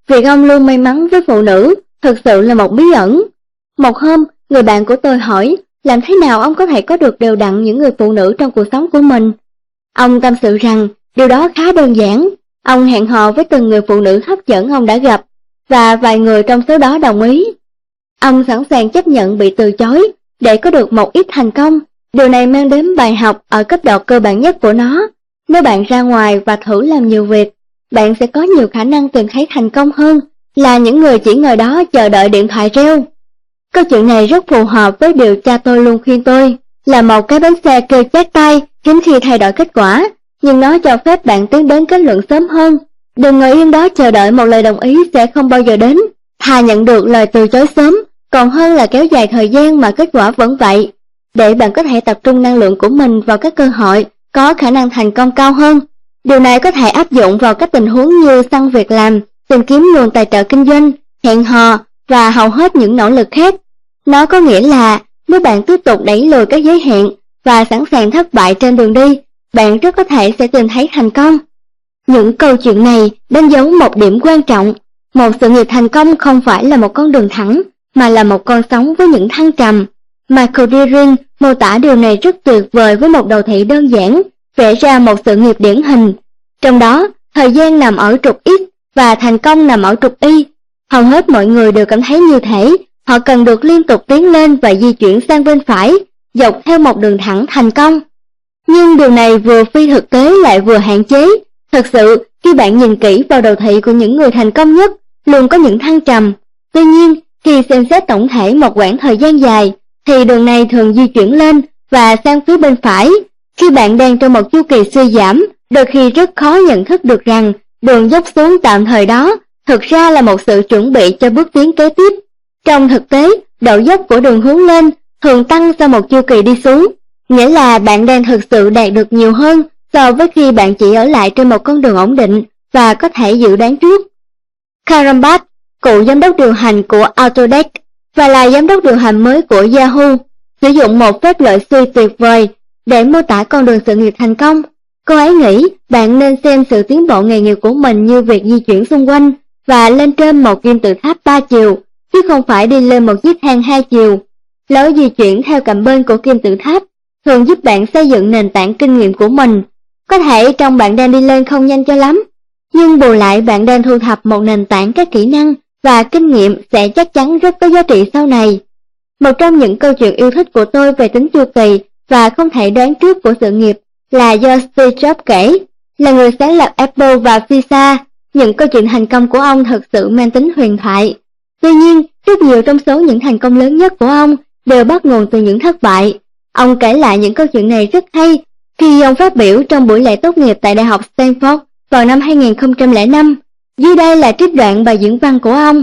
Việc ông luôn may mắn với phụ nữ thực sự là một bí ẩn. Một hôm, người bạn của tôi hỏi làm thế nào ông có thể có được đều đặn những người phụ nữ trong cuộc sống của mình. Ông tâm sự rằng điều đó khá đơn giản. Ông hẹn hò với từng người phụ nữ hấp dẫn ông đã gặp, và vài người trong số đó đồng ý. Ông sẵn sàng chấp nhận bị từ chối để có được một ít thành công. Điều này mang đến bài học ở cấp độ cơ bản nhất của nó. Nếu bạn ra ngoài và thử làm nhiều việc, bạn sẽ có nhiều khả năng tìm thấy thành công hơn là những người chỉ ngồi đó chờ đợi điện thoại reo. Câu chuyện này rất phù hợp với điều cha tôi luôn khuyên tôi, là một cái bánh xe kêu chát tay hiếm khi thay đổi kết quả, nhưng nó cho phép bạn tiến đến kết luận sớm hơn. Đừng ngồi yên đó chờ đợi một lời đồng ý sẽ không bao giờ đến. Thà nhận được lời từ chối sớm, còn hơn là kéo dài thời gian mà kết quả vẫn vậy. Để bạn có thể tập trung năng lượng của mình vào các cơ hội có khả năng thành công cao hơn. Điều này có thể áp dụng vào các tình huống như săn việc làm, tìm kiếm nguồn tài trợ kinh doanh, hẹn hò và hầu hết những nỗ lực khác. Nó có nghĩa là nếu bạn tiếp tục đẩy lùi các giới hạn và sẵn sàng thất bại trên đường đi, bạn rất có thể sẽ tìm thấy thành công. Những câu chuyện này đánh dấu một điểm quan trọng. Một sự nghiệp thành công không phải là một con đường thẳng, mà là một con sóng với những thăng trầm. Michael Deering mô tả điều này rất tuyệt vời với một đồ thị đơn giản, vẽ ra một sự nghiệp điển hình. Trong đó, thời gian nằm ở trục X và thành công nằm ở trục Y. Hầu hết mọi người đều cảm thấy như thế, họ cần được liên tục tiến lên và di chuyển sang bên phải, dọc theo một đường thẳng thành công. Nhưng điều này vừa phi thực tế lại vừa hạn chế. Thật sự, khi bạn nhìn kỹ vào đồ thị của những người thành công nhất, luôn có những thăng trầm. Tuy nhiên, khi xem xét tổng thể một quãng thời gian dài, thì đường này thường di chuyển lên và sang phía bên phải. Khi bạn đang trong một chu kỳ suy giảm, đôi khi rất khó nhận thức được rằng đường dốc xuống tạm thời đó thực ra là một sự chuẩn bị cho bước tiến kế tiếp. Trong thực tế, độ dốc của đường hướng lên thường tăng sau một chu kỳ đi xuống, nghĩa là bạn đang thực sự đạt được nhiều hơn so với khi bạn chỉ ở lại trên một con đường ổn định và có thể dự đoán trước. Karen Bass, cựu giám đốc điều hành của Autodesk và là giám đốc điều hành mới của Yahoo, sử dụng một phép lợi suy tuyệt vời để mô tả con đường sự nghiệp thành công. Cô ấy nghĩ bạn nên xem sự tiến bộ nghề nghiệp của mình như việc di chuyển xung quanh và lên trên một kim tự tháp 3 chiều, chứ không phải đi lên một chiếc thang 2 chiều. Lối di chuyển theo cạnh bên của kim tự tháp thường giúp bạn xây dựng nền tảng kinh nghiệm của mình. Có thể trong bạn đang đi lên không nhanh cho lắm, nhưng bù lại bạn đang thu thập một nền tảng các kỹ năng và kinh nghiệm sẽ chắc chắn rất có giá trị sau này. Một trong những câu chuyện yêu thích của tôi về tính chu kỳ và không thể đoán trước của sự nghiệp là do Steve Jobs kể. Là người sáng lập Apple và Visa, những câu chuyện thành công của ông thực sự mang tính huyền thoại. Tuy nhiên, rất nhiều trong số những thành công lớn nhất của ông đều bắt nguồn từ những thất bại. Ông kể lại những câu chuyện này rất hay khi ông phát biểu trong buổi lễ tốt nghiệp tại Đại học Stanford vào năm 2005. Dưới đây là trích đoạn bài diễn văn của ông.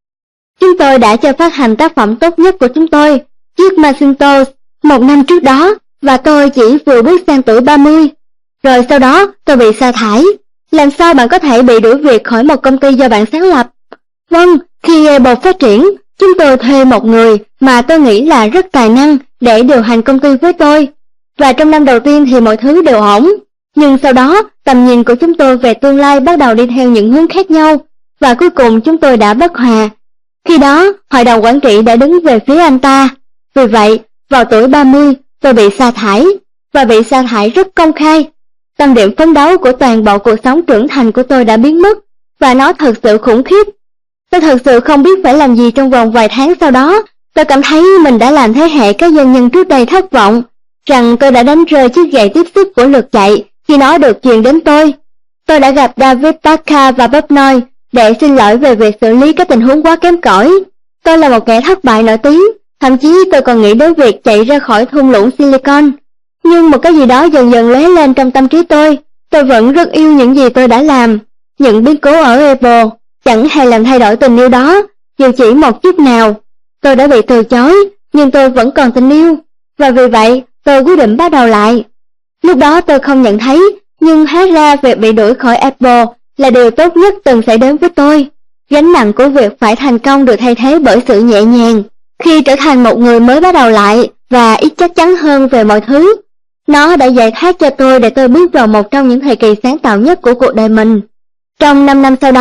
Chúng tôi đã cho phát hành tác phẩm tốt nhất của chúng tôi, chiếc Macintosh, một năm trước đó, và tôi chỉ vừa bước sang tuổi 30. Rồi sau đó tôi bị sa thải. Làm sao bạn có thể bị đuổi việc khỏi một công ty do bạn sáng lập? Vâng, khi Apple phát triển, chúng tôi thuê một người mà tôi nghĩ là rất tài năng để điều hành công ty với tôi. Và trong năm đầu tiên thì mọi thứ đều ổn. Nhưng sau đó, tầm nhìn của chúng tôi về tương lai bắt đầu đi theo những hướng khác nhau, và cuối cùng chúng tôi đã bất hòa. Khi đó, hội đồng quản trị đã đứng về phía anh ta. Vì vậy, vào tuổi 30, tôi bị sa thải, và bị sa thải rất công khai. Tâm điểm phấn đấu của toàn bộ cuộc sống trưởng thành của tôi đã biến mất, và nó thật sự khủng khiếp. Tôi thật sự không biết phải làm gì trong vòng vài tháng sau đó. Tôi cảm thấy mình đã làm thế hệ các doanh nhân trước đây thất vọng, rằng tôi đã đánh rơi chiếc gậy tiếp sức của luật chạy khi nó được truyền đến tôi. Tôi đã gặp David Packard và Bob Noy để xin lỗi về việc xử lý các tình huống quá kém cỏi. Tôi là một kẻ thất bại nổi tiếng, thậm chí tôi còn nghĩ đến việc chạy ra khỏi thung lũng Silicon. Nhưng một cái gì đó dần dần lóe lên trong tâm trí tôi vẫn rất yêu những gì tôi đã làm. Những biến cố ở Apple chẳng hề làm thay đổi tình yêu đó, dù chỉ một chút nào. Tôi đã bị từ chối, nhưng tôi vẫn còn tình yêu, và vì vậy tôi quyết định bắt đầu lại. Lúc đó tôi không nhận thấy, nhưng hóa ra việc bị đuổi khỏi Apple là điều tốt nhất từng xảy đến với tôi. Gánh nặng của việc phải thành công được thay thế bởi sự nhẹ nhàng khi trở thành một người mới bắt đầu lại và ít chắc chắn hơn về mọi thứ. Nó đã giải thoát cho tôi để tôi bước vào một trong những thời kỳ sáng tạo nhất của cuộc đời mình. Trong 5 năm sau đó,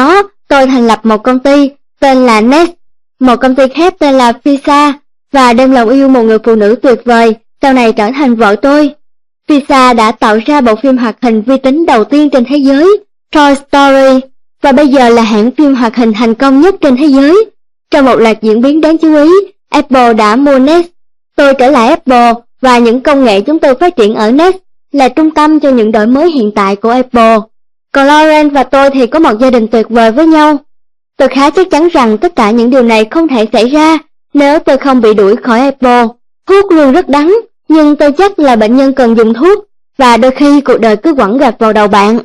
tôi thành lập một công ty tên là Nest, một công ty khác tên là Pisa, và đem lòng yêu một người phụ nữ tuyệt vời, sau này trở thành vợ tôi. Pisa đã tạo ra bộ phim hoạt hình vi tính đầu tiên trên thế giới, Toy Story, và bây giờ là hãng phim hoạt hình thành công nhất trên thế giới. Trong một loạt diễn biến đáng chú ý, Apple đã mua Nest. Tôi trở lại Apple, và những công nghệ chúng tôi phát triển ở Nest là trung tâm cho những đổi mới hiện tại của Apple. Còn Lauren và tôi thì có một gia đình tuyệt vời với nhau. Tôi khá chắc chắn rằng tất cả những điều này không thể xảy ra nếu tôi không bị đuổi khỏi Apple. Thuốc luôn rất đắng, nhưng tôi chắc là bệnh nhân cần dùng thuốc, và đôi khi cuộc đời cứ quẳng gạch vào đầu bạn.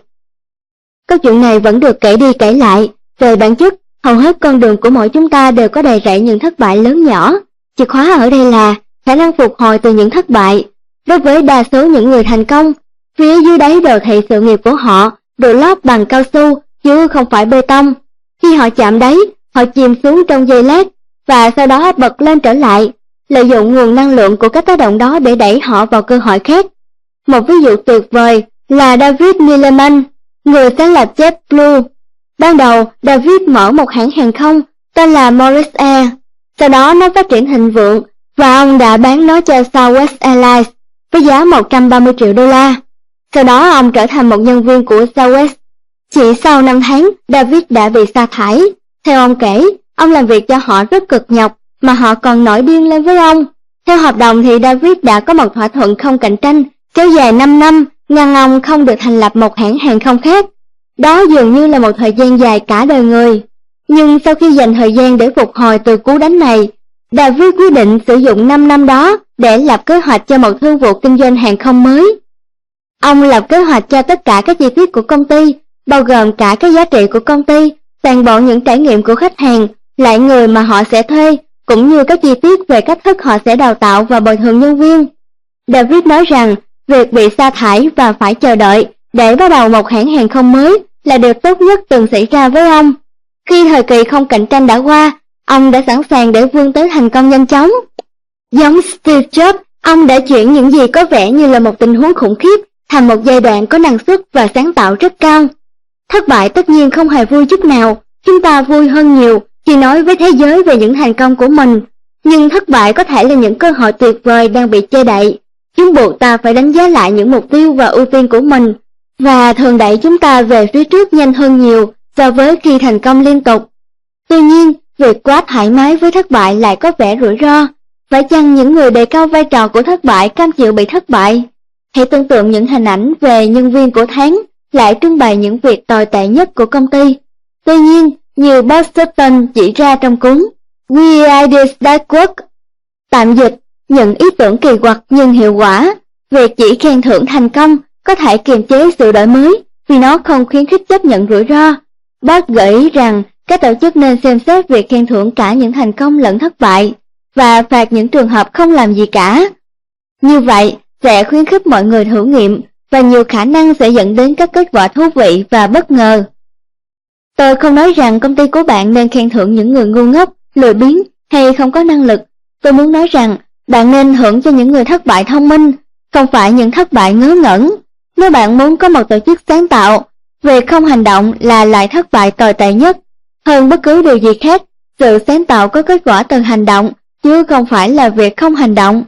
Câu chuyện này vẫn được kể đi kể lại. Về bản chất, hầu hết con đường của mỗi chúng ta đều có đầy rẫy những thất bại lớn nhỏ. Chìa khóa ở đây là khả năng phục hồi từ những thất bại. Đối với đa số những người thành công, phía dưới đáy đồ thị sự nghiệp của họ được lót bằng cao su chứ không phải bê tông. Khi họ chạm đáy, họ chìm xuống trong giây lát và sau đó bật lên trở lại, lợi dụng nguồn năng lượng của các tác động đó để đẩy họ vào cơ hội khác. Một ví dụ tuyệt vời là David Neeleman, người sáng lập JetBlue. Ban đầu, David mở một hãng hàng không tên là Morris Air, sau đó nó phát triển thịnh vượng và ông đã bán nó cho Southwest Airlines với giá 130 triệu đô la. Sau đó ông trở thành một nhân viên của Southwest. Chỉ sau 5 tháng, David đã bị sa thải. Theo ông kể, ông làm việc cho họ rất cực nhọc mà họ còn nổi điên lên với ông. Theo hợp đồng thì David đã có một thỏa thuận không cạnh tranh kéo dài 5 năm, ngăn ông không được thành lập một hãng hàng không khác. Đó dường như là một thời gian dài cả đời người. Nhưng sau khi dành thời gian để phục hồi từ cú đánh này, David quyết định sử dụng 5 năm đó để lập kế hoạch cho một thương vụ kinh doanh hàng không mới. Ông lập kế hoạch cho tất cả các chi tiết của công ty, bao gồm cả các giá trị của công ty, toàn bộ những trải nghiệm của khách hàng, lại người mà họ sẽ thuê, cũng như các chi tiết về cách thức họ sẽ đào tạo và bồi thường nhân viên. David nói rằng việc bị sa thải và phải chờ đợi để bắt đầu một hãng hàng không mới là điều tốt nhất từng xảy ra với ông. Khi thời kỳ không cạnh tranh đã qua, ông đã sẵn sàng để vươn tới thành công nhanh chóng. Giống Steve Jobs, ông đã chuyển những gì có vẻ như là một tình huống khủng khiếp thành một giai đoạn có năng suất và sáng tạo rất cao. Thất bại tất nhiên không hề vui chút nào, chúng ta vui hơn nhiều khi nói với thế giới về những thành công của mình. Nhưng thất bại có thể là những cơ hội tuyệt vời đang bị che đậy. Chúng buộc ta phải đánh giá lại những mục tiêu và ưu tiên của mình, và thường đẩy chúng ta về phía trước nhanh hơn nhiều so với khi thành công liên tục. Tuy nhiên, việc quá thoải mái với thất bại lại có vẻ rủi ro. Phải chăng những người đề cao vai trò của thất bại cam chịu bị thất bại? Hãy tưởng tượng những hình ảnh về nhân viên của tháng lại trưng bày những việc tồi tệ nhất của công ty. Tuy nhiên, như Bob Sutton chỉ ra trong cuốn We Ideas That Work, tạm dịch, những ý tưởng kỳ quặc nhưng hiệu quả, việc chỉ khen thưởng thành công có thể kiềm chế sự đổi mới vì nó không khuyến khích chấp nhận rủi ro. Bob gợi ý rằng các tổ chức nên xem xét việc khen thưởng cả những thành công lẫn thất bại và phạt những trường hợp không làm gì cả. Như vậy sẽ khuyến khích mọi người thử nghiệm và nhiều khả năng sẽ dẫn đến các kết quả thú vị và bất ngờ. Tôi không nói rằng công ty của bạn nên khen thưởng những người ngu ngốc, lười biếng hay không có năng lực. Tôi muốn nói rằng bạn nên thưởng cho những người thất bại thông minh, không phải những thất bại ngớ ngẩn. Nếu bạn muốn có một tổ chức sáng tạo, việc không hành động là loại thất bại tồi tệ nhất. Hơn bất cứ điều gì khác, sự sáng tạo có kết quả từ hành động, chứ không phải là việc không hành động.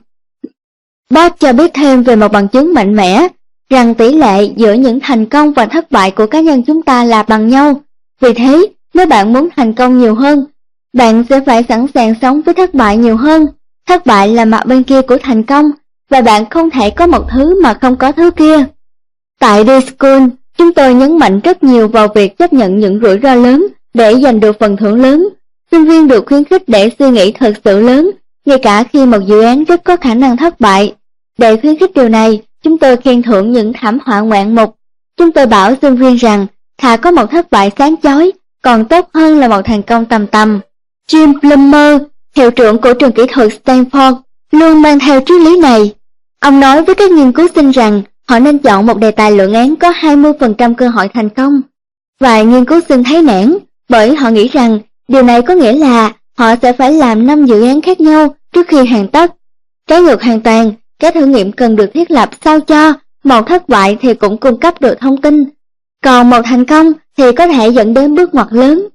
Bob cho biết thêm về một bằng chứng mạnh mẽ, rằng tỷ lệ giữa những thành công và thất bại của cá nhân chúng ta là bằng nhau. Vì thế, nếu bạn muốn thành công nhiều hơn, bạn sẽ phải sẵn sàng sống với thất bại nhiều hơn. Thất bại là mặt bên kia của thành công, và bạn không thể có một thứ mà không có thứ kia. Tại D-School, chúng tôi nhấn mạnh rất nhiều vào việc chấp nhận những rủi ro lớn để giành được phần thưởng lớn. Sinh viên được khuyến khích để suy nghĩ thật sự lớn, ngay cả khi một dự án rất có khả năng thất bại. Để khuyến khích điều này, chúng tôi khen thưởng những thảm họa ngoạn mục. Chúng tôi bảo sinh viên rằng thà có một thất bại sáng chói còn tốt hơn là một thành công tầm tầm. Jim Plummer, hiệu trưởng của trường kỹ thuật Stanford, luôn mang theo triết lý này. Ông nói với các nghiên cứu sinh rằng họ nên chọn một đề tài luận án có 20% cơ hội thành công. Vài nghiên cứu sinh thấy nản, bởi họ nghĩ rằng điều này có nghĩa là họ sẽ phải làm 5 dự án khác nhau trước khi hoàn tất. Trái ngược hoàn toàn, các thử nghiệm cần được thiết lập sao cho một thất bại thì cũng cung cấp được thông tin, còn một thành công thì có thể dẫn đến bước ngoặt lớn.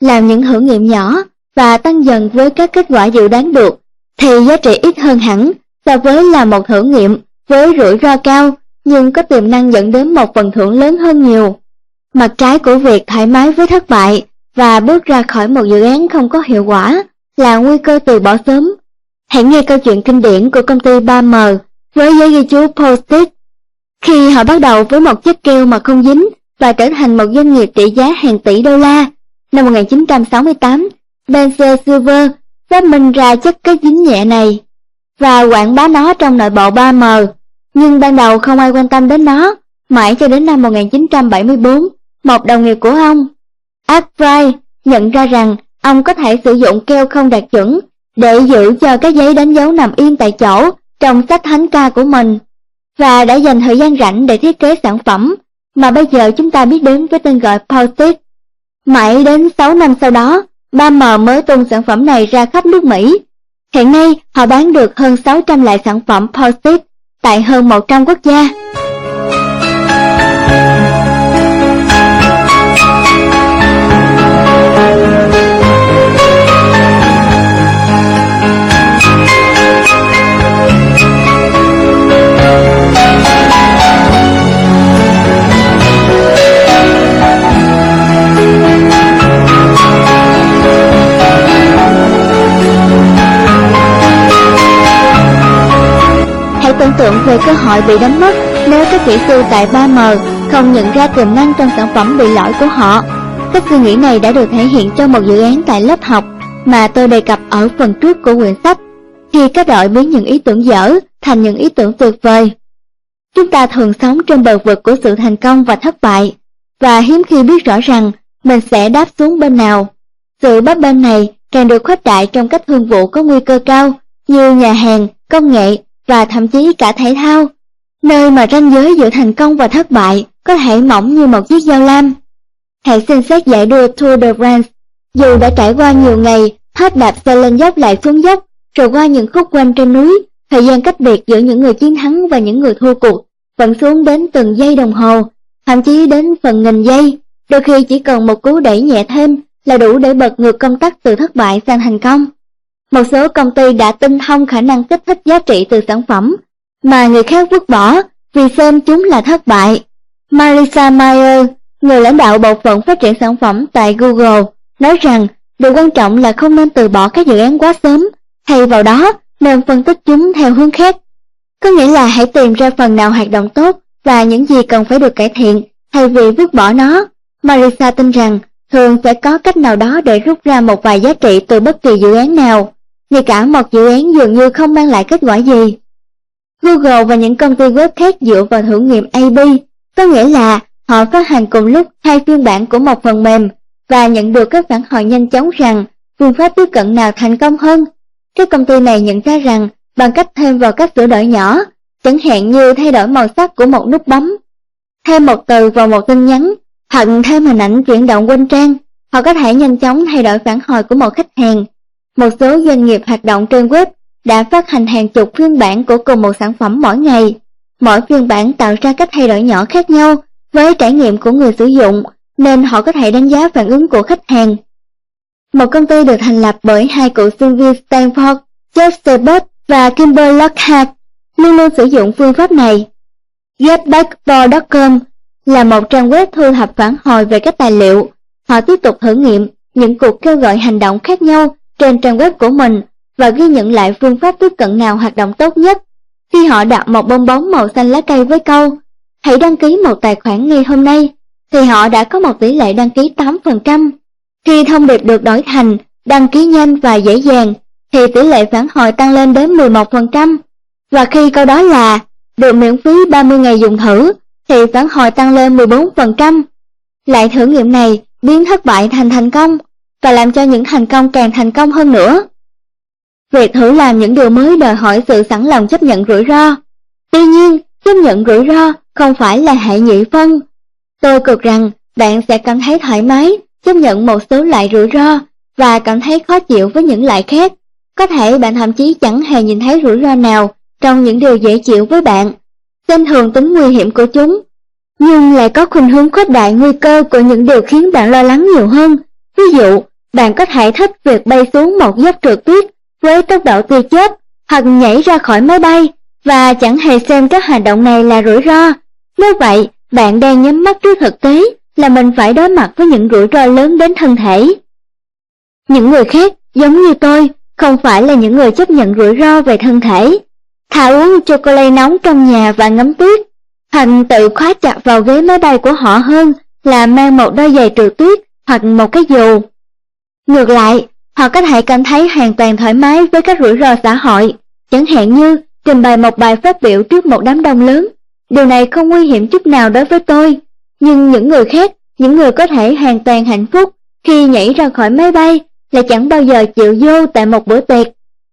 làm những thử nghiệm nhỏ và tăng dần với các kết quả dự đoán được, thì giá trị ít hơn hẳn so với là một thử nghiệm với rủi ro cao nhưng có tiềm năng dẫn đến một phần thưởng lớn hơn nhiều. Mặt trái của việc thoải mái với thất bại và bước ra khỏi một dự án không có hiệu quả là nguy cơ từ bỏ sớm. Hãy nghe câu chuyện kinh điển của công ty 3M với giấy ghi chú Post-it. Khi họ bắt đầu với một chiếc keo mà không dính và trở thành một doanh nghiệp trị giá hàng tỷ đô la, năm 1968, Spencer Silver phát minh ra chất kết dính nhẹ này và quảng bá nó trong nội bộ 3M. Nhưng ban đầu không ai quan tâm đến nó, mãi cho đến năm 1974, một đồng nghiệp của ông, Art Wright, nhận ra rằng ông có thể sử dụng keo không đạt chuẩn để giữ cho các giấy đánh dấu nằm yên tại chỗ trong sách thánh ca của mình, và đã dành thời gian rảnh để thiết kế sản phẩm mà bây giờ chúng ta biết đến với tên gọi Post-it. Mãi đến 6 năm sau đó, 3M mới tung sản phẩm này ra khắp nước Mỹ. Hiện nay, họ bán được hơn 600 loại sản phẩm Post-it tại hơn 100 quốc gia. Tưởng tượng về cơ hội bị đánh mất nếu các kỹ sư tại 3M không nhận ra tiềm năng trong sản phẩm bị lỗi của họ. Cách suy nghĩ này đã được thể hiện trong một dự án tại lớp học mà tôi đề cập ở phần trước của quyển sách, khi các đội biến những ý tưởng dở thành những ý tưởng tuyệt vời. Chúng ta thường sống trên bờ vực của sự thành công và thất bại, và hiếm khi biết rõ rằng mình sẽ đáp xuống bên nào. Sự bấp bênh này càng được khuếch đại trong các thương vụ có nguy cơ cao như nhà hàng, công nghệ và thậm chí cả thể thao, nơi mà ranh giới giữa thành công và thất bại có thể mỏng như một chiếc dao lam. Hãy xem xét giải đua Tour de France. Dù đã trải qua nhiều ngày hết đạp xe lên dốc lại xuống dốc, rồi qua những khúc quanh trên núi, thời gian cách biệt giữa những người chiến thắng và những người thua cuộc vẫn xuống đến từng giây đồng hồ, thậm chí đến phần nghìn giây. Đôi khi chỉ cần một cú đẩy nhẹ thêm là đủ để bật ngược công tắc từ thất bại sang thành công. Một số công ty đã tinh thông khả năng kích thích giá trị từ sản phẩm mà người khác vứt bỏ vì xem chúng là thất bại. Marissa Mayer, người lãnh đạo bộ phận phát triển sản phẩm tại Google, nói rằng điều quan trọng là không nên từ bỏ các dự án quá sớm, thay vào đó nên phân tích chúng theo hướng khác. Có nghĩa là hãy tìm ra phần nào hoạt động tốt và những gì cần phải được cải thiện thay vì vứt bỏ nó. Marissa tin rằng thường sẽ có cách nào đó để rút ra một vài giá trị từ bất kỳ dự án nào, ngay cả một dự án dường như không mang lại kết quả gì. Google và những công ty web khác dựa vào thử nghiệm A/B, có nghĩa là họ phát hành cùng lúc 2 phiên bản của một phần mềm và nhận được các phản hồi nhanh chóng rằng phương pháp tiếp cận nào thành công hơn. Các công ty này nhận ra rằng bằng cách thêm vào các sửa đổi nhỏ, chẳng hạn như thay đổi màu sắc của một nút bấm, thêm một từ vào một tin nhắn, hoặc thêm hình ảnh chuyển động quanh trang, họ có thể nhanh chóng thay đổi phản hồi của một khách hàng. Một số doanh nghiệp hoạt động trên web đã phát hành hàng chục phiên bản của cùng một sản phẩm mỗi ngày. Mỗi phiên bản tạo ra cách thay đổi nhỏ khác nhau với trải nghiệm của người sử dụng, nên họ có thể đánh giá phản ứng của khách hàng. Một công ty được thành lập bởi 2 cựu sinh viên Stanford, Jeff Sebert và Kimber Lockhart, luôn luôn sử dụng phương pháp này. Getbackball.com là một trang web thu thập phản hồi về các tài liệu. Họ tiếp tục thử nghiệm những cuộc kêu gọi hành động khác nhau trên trang web của mình và ghi nhận lại phương pháp tiếp cận nào hoạt động tốt nhất. Khi họ đặt một bong bóng màu xanh lá cây với câu "Hãy đăng ký một tài khoản ngay hôm nay", thì họ đã có một tỷ lệ đăng ký 8%. Khi thông điệp được đổi thành "đăng ký nhanh và dễ dàng", thì tỷ lệ phản hồi tăng lên đến 11%. Và khi câu đó là "được miễn phí 30 ngày dùng thử", thì phản hồi tăng lên 14%. Lại thử nghiệm này biến thất bại thành thành công và làm cho những thành công càng thành công hơn nữa. Việc thử làm những điều mới đòi hỏi sự sẵn lòng chấp nhận rủi ro. Tuy nhiên, chấp nhận rủi ro không phải là hệ nhị phân. Tôi cược rằng bạn sẽ cảm thấy thoải mái chấp nhận một số loại rủi ro và cảm thấy khó chịu với những loại khác. Có thể bạn thậm chí chẳng hề nhìn thấy rủi ro nào trong những điều dễ chịu với bạn, xem thường tính nguy hiểm của chúng, nhưng lại có khuynh hướng khuếch đại nguy cơ của những điều khiến bạn lo lắng nhiều hơn. Ví dụ, Bạn có thể thích việc bay xuống một dốc trượt tuyết với tốc độ tia chớp, hoặc nhảy ra khỏi máy bay và chẳng hề xem các hành động này là rủi ro. Nếu vậy, bạn đang nhắm mắt trước thực tế là mình phải đối mặt với những rủi ro lớn đến thân thể. Những người khác, giống như tôi, không phải là những người chấp nhận rủi ro về thân thể. Thà uống chocolate nóng trong nhà và ngắm tuyết, hoặc tự khóa chặt vào ghế máy bay của họ hơn là mang một đôi giày trượt tuyết hoặc một cái dù. Ngược lại, họ có thể cảm thấy hoàn toàn thoải mái với các rủi ro xã hội, chẳng hạn như trình bày một bài phát biểu trước một đám đông lớn. Điều này không nguy hiểm chút nào đối với tôi, nhưng những người khác, những người có thể hoàn toàn hạnh phúc khi nhảy ra khỏi máy bay, là chẳng bao giờ chịu vô tại một bữa tiệc.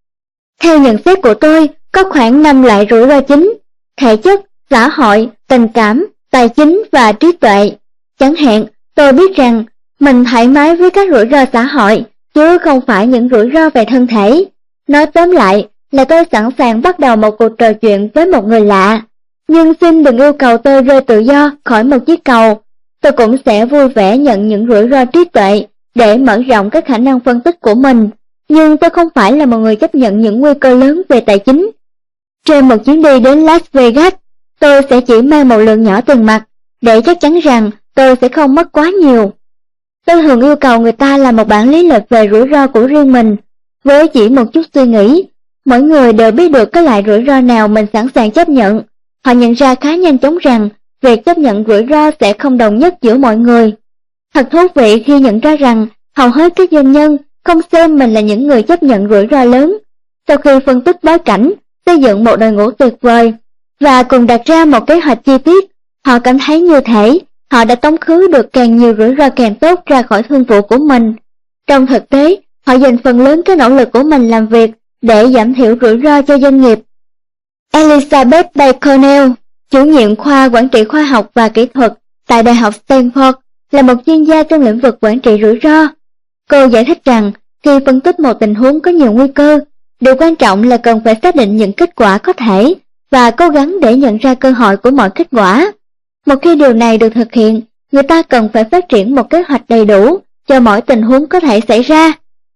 Theo nhận xét của tôi, có khoảng 5 loại rủi ro chính: thể chất, xã hội, tình cảm, tài chính và trí tuệ. Chẳng hạn, tôi biết rằng mình thoải mái với các rủi ro xã hội, chứ không phải những rủi ro về thân thể. Nói tóm lại là tôi sẵn sàng bắt đầu một cuộc trò chuyện với một người lạ, nhưng xin đừng yêu cầu tôi rơi tự do khỏi một chiếc cầu. Tôi cũng sẽ vui vẻ nhận những rủi ro trí tuệ để mở rộng các khả năng phân tích của mình, nhưng tôi không phải là một người chấp nhận những nguy cơ lớn về tài chính. Trên một chuyến đi đến Las Vegas, tôi sẽ chỉ mang một lượng nhỏ tiền mặt, để chắc chắn rằng tôi sẽ không mất quá nhiều. Tôi thường yêu cầu người ta làm một bản lý lịch về rủi ro của riêng mình. Với chỉ một chút suy nghĩ, mỗi người đều biết được cái loại rủi ro nào mình sẵn sàng chấp nhận. Họ nhận ra khá nhanh chóng rằng việc chấp nhận rủi ro sẽ không đồng nhất giữa mọi người. Thật thú vị khi nhận ra rằng hầu hết các doanh nhân không xem mình là những người chấp nhận rủi ro lớn. Sau khi phân tích bối cảnh, xây dựng một đội ngũ tuyệt vời và cùng đặt ra một kế hoạch chi tiết, họ cảm thấy như thể họ đã tống khứ được càng nhiều rủi ro càng tốt ra khỏi thương vụ của mình. Trong thực tế, họ dành phần lớn cái nỗ lực của mình làm việc để giảm thiểu rủi ro cho doanh nghiệp. Elizabeth Bay Cornell, chủ nhiệm khoa quản trị khoa học và kỹ thuật tại Đại học Stanford, là một chuyên gia trong lĩnh vực quản trị rủi ro. Cô giải thích rằng khi phân tích một tình huống có nhiều nguy cơ, điều quan trọng là cần phải xác định những kết quả có thể và cố gắng để nhận ra cơ hội của mọi kết quả. Một khi điều này được thực hiện, người ta cần phải phát triển một kế hoạch đầy đủ cho mỗi tình huống có thể xảy ra.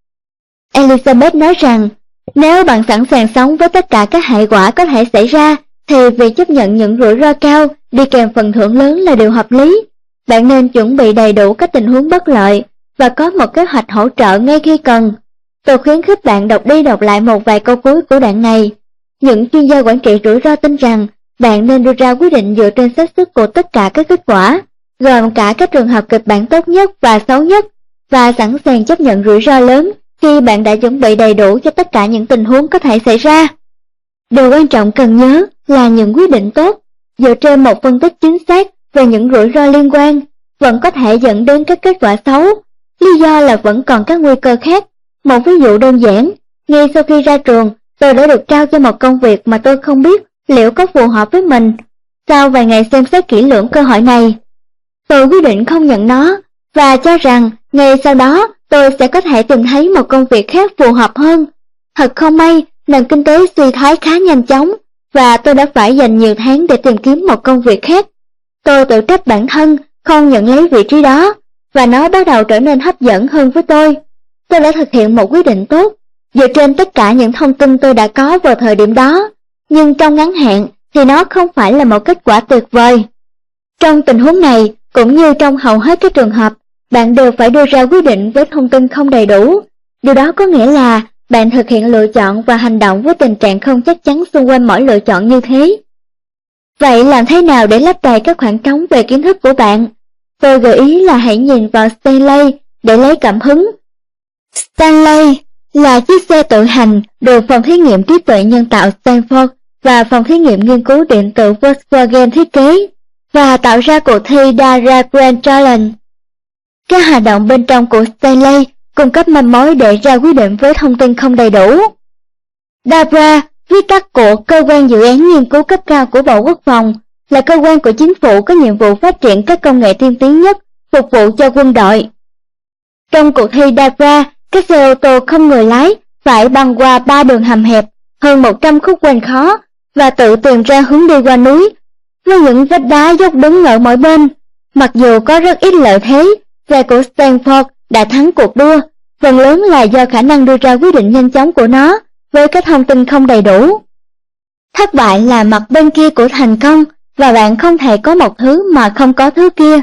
Elizabeth nói rằng, nếu bạn sẵn sàng sống với tất cả các hệ quả có thể xảy ra, thì việc chấp nhận những rủi ro cao đi kèm phần thưởng lớn là điều hợp lý. Bạn nên chuẩn bị đầy đủ các tình huống bất lợi và có một kế hoạch hỗ trợ ngay khi cần. Tôi khuyến khích bạn đọc đi đọc lại một vài câu cuối của đoạn này. Những chuyên gia quản trị rủi ro tin rằng bạn nên đưa ra quyết định dựa trên xác suất của tất cả các kết quả, gồm cả các trường hợp kịch bản tốt nhất và xấu nhất, và sẵn sàng chấp nhận rủi ro lớn khi bạn đã chuẩn bị đầy đủ cho tất cả những tình huống có thể xảy ra. Điều quan trọng cần nhớ là những quyết định tốt, dựa trên một phân tích chính xác về những rủi ro liên quan, vẫn có thể dẫn đến các kết quả xấu. Lý do là vẫn còn các nguy cơ khác. Một ví dụ đơn giản, ngay sau khi ra trường, tôi đã được trao cho một công việc mà tôi không biết liệu có phù hợp với mình. Sau vài ngày xem xét kỹ lưỡng cơ hội này, tôi quyết định không nhận nó, và cho rằng ngay sau đó tôi sẽ có thể tìm thấy một công việc khác phù hợp hơn. Thật không may, nền kinh tế suy thoái khá nhanh chóng, và tôi đã phải dành nhiều tháng để tìm kiếm một công việc khác. Tôi tự trách bản thân không nhận lấy vị trí đó, và nó bắt đầu trở nên hấp dẫn hơn với tôi. Tôi đã thực hiện một quyết định tốt, dựa trên tất cả những thông tin tôi đã có vào thời điểm đó, nhưng trong ngắn hạn thì nó không phải là một kết quả tuyệt vời. Trong tình huống này, cũng như trong hầu hết các trường hợp, bạn đều phải đưa ra quyết định với thông tin không đầy đủ. Điều đó có nghĩa là bạn thực hiện lựa chọn và hành động với tình trạng không chắc chắn xung quanh mỗi lựa chọn như thế. Vậy làm thế nào để lấp đầy các khoảng trống về kiến thức của bạn? Tôi gợi ý là hãy nhìn vào Stanley để lấy cảm hứng. Stanley là chiếc xe tự hành được phòng thí nghiệm trí tuệ nhân tạo Stanford và phòng thí nghiệm nghiên cứu điện tử Volkswagen thiết kế và tạo ra cuộc thi Dara Grand Challenge. Các hoạt động bên trong của Stanley cung cấp manh mối để ra quyết định với thông tin không đầy đủ. DARPA, viết tắt của Cơ quan Dự án Nghiên cứu cấp cao của Bộ Quốc phòng, là cơ quan của chính phủ có nhiệm vụ phát triển các công nghệ tiên tiến nhất phục vụ cho quân đội. Trong cuộc thi DARPA, các xe ô tô không người lái phải băng qua 3 đường hầm hẹp, hơn 100 khúc quanh khó, và tự tìm ra hướng đi qua núi, với những vách đá dốc đứng ở mỗi bên. Mặc dù có rất ít lợi thế, xe của Stanford đã thắng cuộc đua, phần lớn là do khả năng đưa ra quyết định nhanh chóng của nó với các thông tin không đầy đủ. Thất bại là mặt bên kia của thành công, và bạn không thể có một thứ mà không có thứ kia.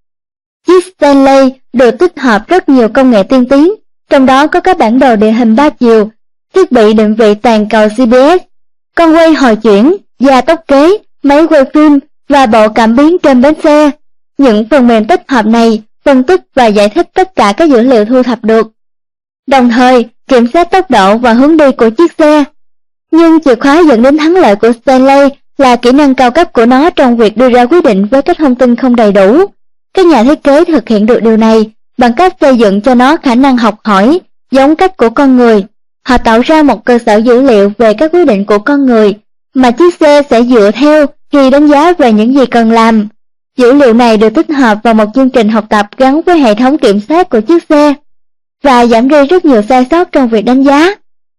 Chiếc Stanley được tích hợp rất nhiều công nghệ tiên tiến, trong đó có các bản đồ địa hình 3 chiều, thiết bị định vị toàn cầu GPS, con quay hồi chuyển, gia tốc kế, máy quay phim và bộ cảm biến trên bánh xe. Những phần mềm tích hợp này phân tích và giải thích tất cả các dữ liệu thu thập được, đồng thời kiểm soát tốc độ và hướng đi của chiếc xe. Nhưng chìa khóa dẫn đến thắng lợi của Stanley là kỹ năng cao cấp của nó trong việc đưa ra quyết định với các thông tin không đầy đủ. Các nhà thiết kế thực hiện được điều này bằng cách xây dựng cho nó khả năng học hỏi, giống cách của con người. Họ tạo ra một cơ sở dữ liệu về các quyết định của con người mà chiếc xe sẽ dựa theo khi đánh giá về những gì cần làm. Dữ liệu này được tích hợp vào một chương trình học tập gắn với hệ thống kiểm soát của chiếc xe và giảm đi rất nhiều sai sót trong việc đánh giá.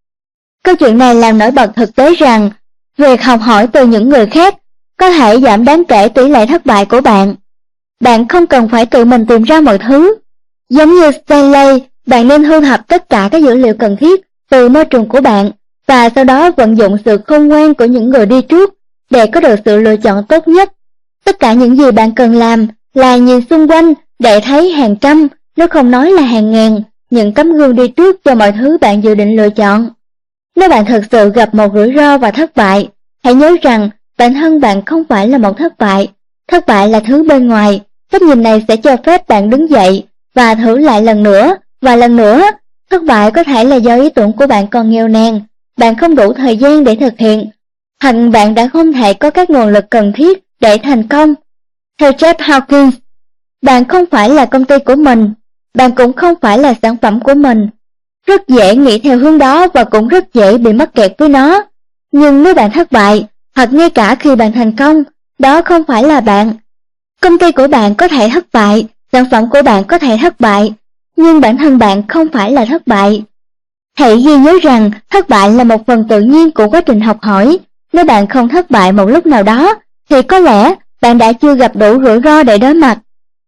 Câu chuyện này làm nổi bật thực tế rằng việc học hỏi từ những người khác có thể giảm đáng kể tỷ lệ thất bại của bạn. Bạn không cần phải tự mình tìm ra mọi thứ. Giống như Stanley, bạn nên thu thập tất cả các dữ liệu cần thiết từ môi trường của bạn và sau đó vận dụng sự khôn ngoan của những người đi trước để có được sự lựa chọn tốt nhất. Tất cả những gì bạn cần làm là nhìn xung quanh để thấy hàng trăm, nếu không nói là hàng ngàn, những tấm gương đi trước cho mọi thứ bạn dự định lựa chọn. Nếu bạn thực sự gặp một rủi ro và thất bại, hãy nhớ rằng bản thân bạn không phải là một thất bại. Thất bại là thứ bên ngoài. Cách nhìn này sẽ cho phép bạn đứng dậy và thử lại lần nữa và lần nữa. Thất bại có thể là do ý tưởng của bạn còn nghèo nàn, bạn không đủ thời gian để thực hiện, hoặc bạn đã không thể có các nguồn lực cần thiết để thành công. Theo Jeff Hawkins, bạn không phải là công ty của mình, bạn cũng không phải là sản phẩm của mình. Rất dễ nghĩ theo hướng đó và cũng rất dễ bị mắc kẹt với nó. Nhưng nếu bạn thất bại, hoặc ngay cả khi bạn thành công, đó không phải là bạn. Công ty của bạn có thể thất bại, sản phẩm của bạn có thể thất bại, nhưng bản thân bạn không phải là thất bại. Hãy ghi nhớ rằng thất bại là một phần tự nhiên của quá trình học hỏi. Nếu bạn không thất bại một lúc nào đó, thì có lẽ bạn đã chưa gặp đủ rủi ro để đối mặt.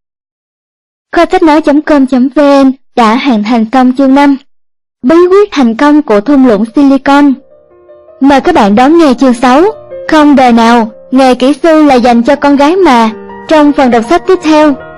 Kho sách nói.com.vn đã hoàn thành xong chương 5. Bí quyết thành công của thung lũng Silicon. Mời các bạn đón nghe chương 6. Không đời nào, nghề kỹ sư là dành cho con gái mà. Trong phần đọc sách tiếp theo,